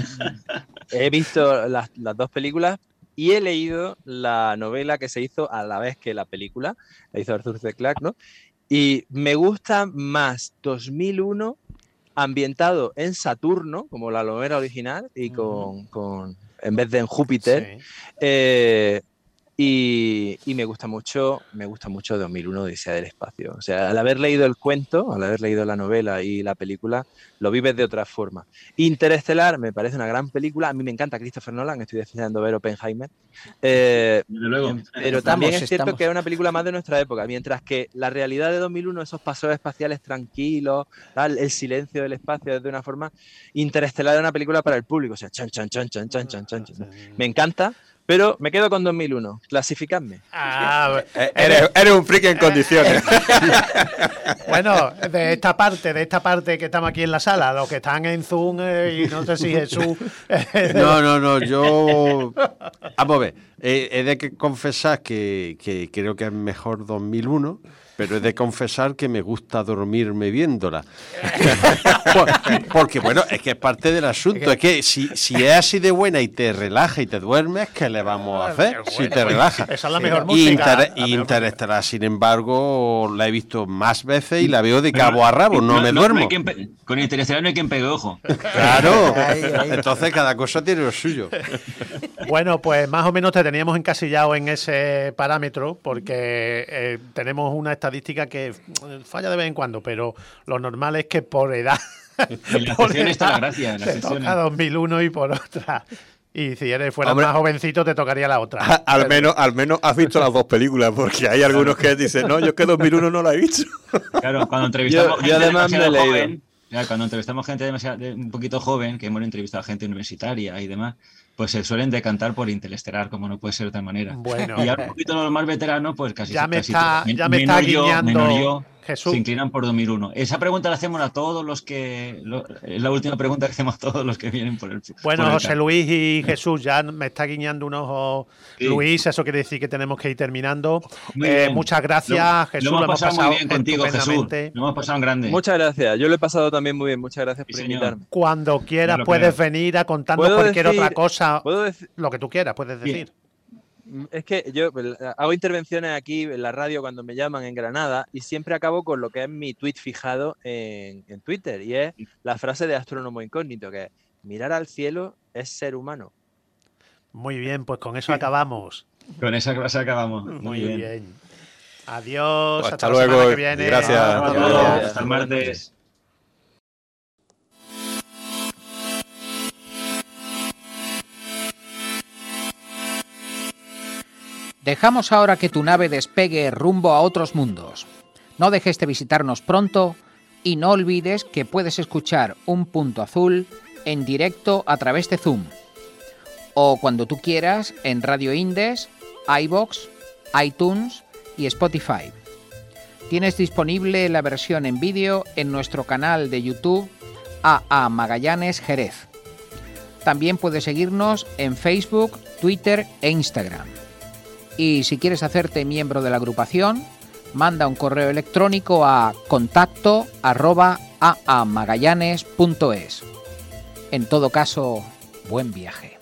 He visto las, las dos películas y he leído la novela que se hizo a la vez que la película, la hizo Arthur C. Clarke, ¿no? Y me gusta más dos mil uno ambientado en Saturno, como la novela original, y con, con en vez de en Júpiter. Sí. Eh, y, y me gusta mucho, me gusta mucho dos mil uno Odisea del Espacio. O sea, al haber leído el cuento, al haber leído la novela y la película, lo vives de otra forma. Interestelar me parece una gran película. A mí me encanta Christopher Nolan, estoy deseando ver Oppenheimer. Eh, luego. Pero también estamos, es cierto estamos. que es una película más de nuestra época, mientras que la realidad de dos mil uno, esos paseos espaciales tranquilos, tal, el silencio del espacio de una forma. Interestelar es una película para el público, o sea, chan, chan, chan, chan, chan, chan, chan, chan. Me encanta. Pero me quedo con dos mil uno. Clasificadme. Ah, eres, eres un friki en condiciones. Bueno, de esta parte, de esta parte que estamos aquí en la sala, los que están en Zoom eh, y no sé si Jesús... Eh, no, no, no, yo... Vamos a ver, eh, he de que confesar que, que creo que es mejor dos mil uno, pero he de confesar que me gusta dormirme viéndola. Porque, bueno, es que es parte del asunto. Es que si, si es así de buena y te relaja y te duermes, ¿qué le vamos a hacer si te relaja? Esa es la mejor música. Inter, Interestelar, sin embargo, la he visto más veces y la veo de cabo a rabo, no, no me no, duermo. No empe- con Interestelar no hay quien pegue ojo. Claro, entonces cada cosa tiene lo suyo. Bueno, pues más o menos te teníamos encasillado en ese parámetro porque eh, tenemos una estadística que falla de vez en cuando, pero lo normal es que por edad, en la por edad está la gracia, te toca dos mil uno y por otra. Y si eres fuera más jovencito te tocaría la otra. A, al menos al menos has visto las dos películas, porque hay algunos que dicen, no, yo es que dos mil uno no la he visto. Claro, cuando entrevistamos yo, yo además me he leído. Joven, Mira, cuando entrevistamos gente demasiado, de, un poquito joven, que hemos entrevistado a gente universitaria y demás, pues se suelen decantar por Interestelar, como no puede ser de otra manera. Bueno, y ahora un poquito los más veteranos, pues casi ya me casi está, todos. ya me menor está yo, guiñando menor yo, Jesús. se inclinan por dos mil uno. Esa pregunta la hacemos a todos los que... Lo, es la última pregunta que hacemos a todos los que vienen por el... Bueno, por el José campo. Luis y Jesús, ya me está guiñando un ojo Sí. Luis, eso quiere decir que tenemos que ir terminando. Muy Eh, bien. muchas gracias, Lo- Jesús. Lo hemos pasado muy bien contigo, Jesús. estupendamente. Lo hemos pasado en grande. Muchas gracias. Yo lo he pasado también muy bien. Muchas gracias Sí, por señor. invitarme. Cuando quieras Ya lo puedes creo. venir a contarnos ¿Puedo cualquier decir- otra cosa, ¿Puedo decir? lo que tú quieras, puedes Sí. decir. Es que yo pues, hago intervenciones aquí en la radio cuando me llaman en Granada y siempre acabo con lo que es mi tweet fijado en, en Twitter y es la frase de Astrónomo Incógnito, que es mirar al cielo es ser humano. Muy bien, pues con eso acabamos. Con esa clase acabamos. Muy, Muy bien. bien. Adiós. Pues hasta hasta la semana luego, que viene. gracias. Hasta Adiós. luego. Gracias. Hasta el martes. Dejamos ahora que tu nave despegue rumbo a otros mundos. No dejes de visitarnos pronto y no olvides que puedes escuchar Un Punto Azul en directo a través de Zoom o cuando tú quieras en Radio Indes, iVoox, iTunes y Spotify. Tienes disponible la versión en vídeo en nuestro canal de YouTube A A Magallanes Jerez. También puedes seguirnos en Facebook, Twitter e Instagram. Y si quieres hacerte miembro de la agrupación, manda un correo electrónico a contacto arroba aamagallanes punto es. En todo caso, buen viaje.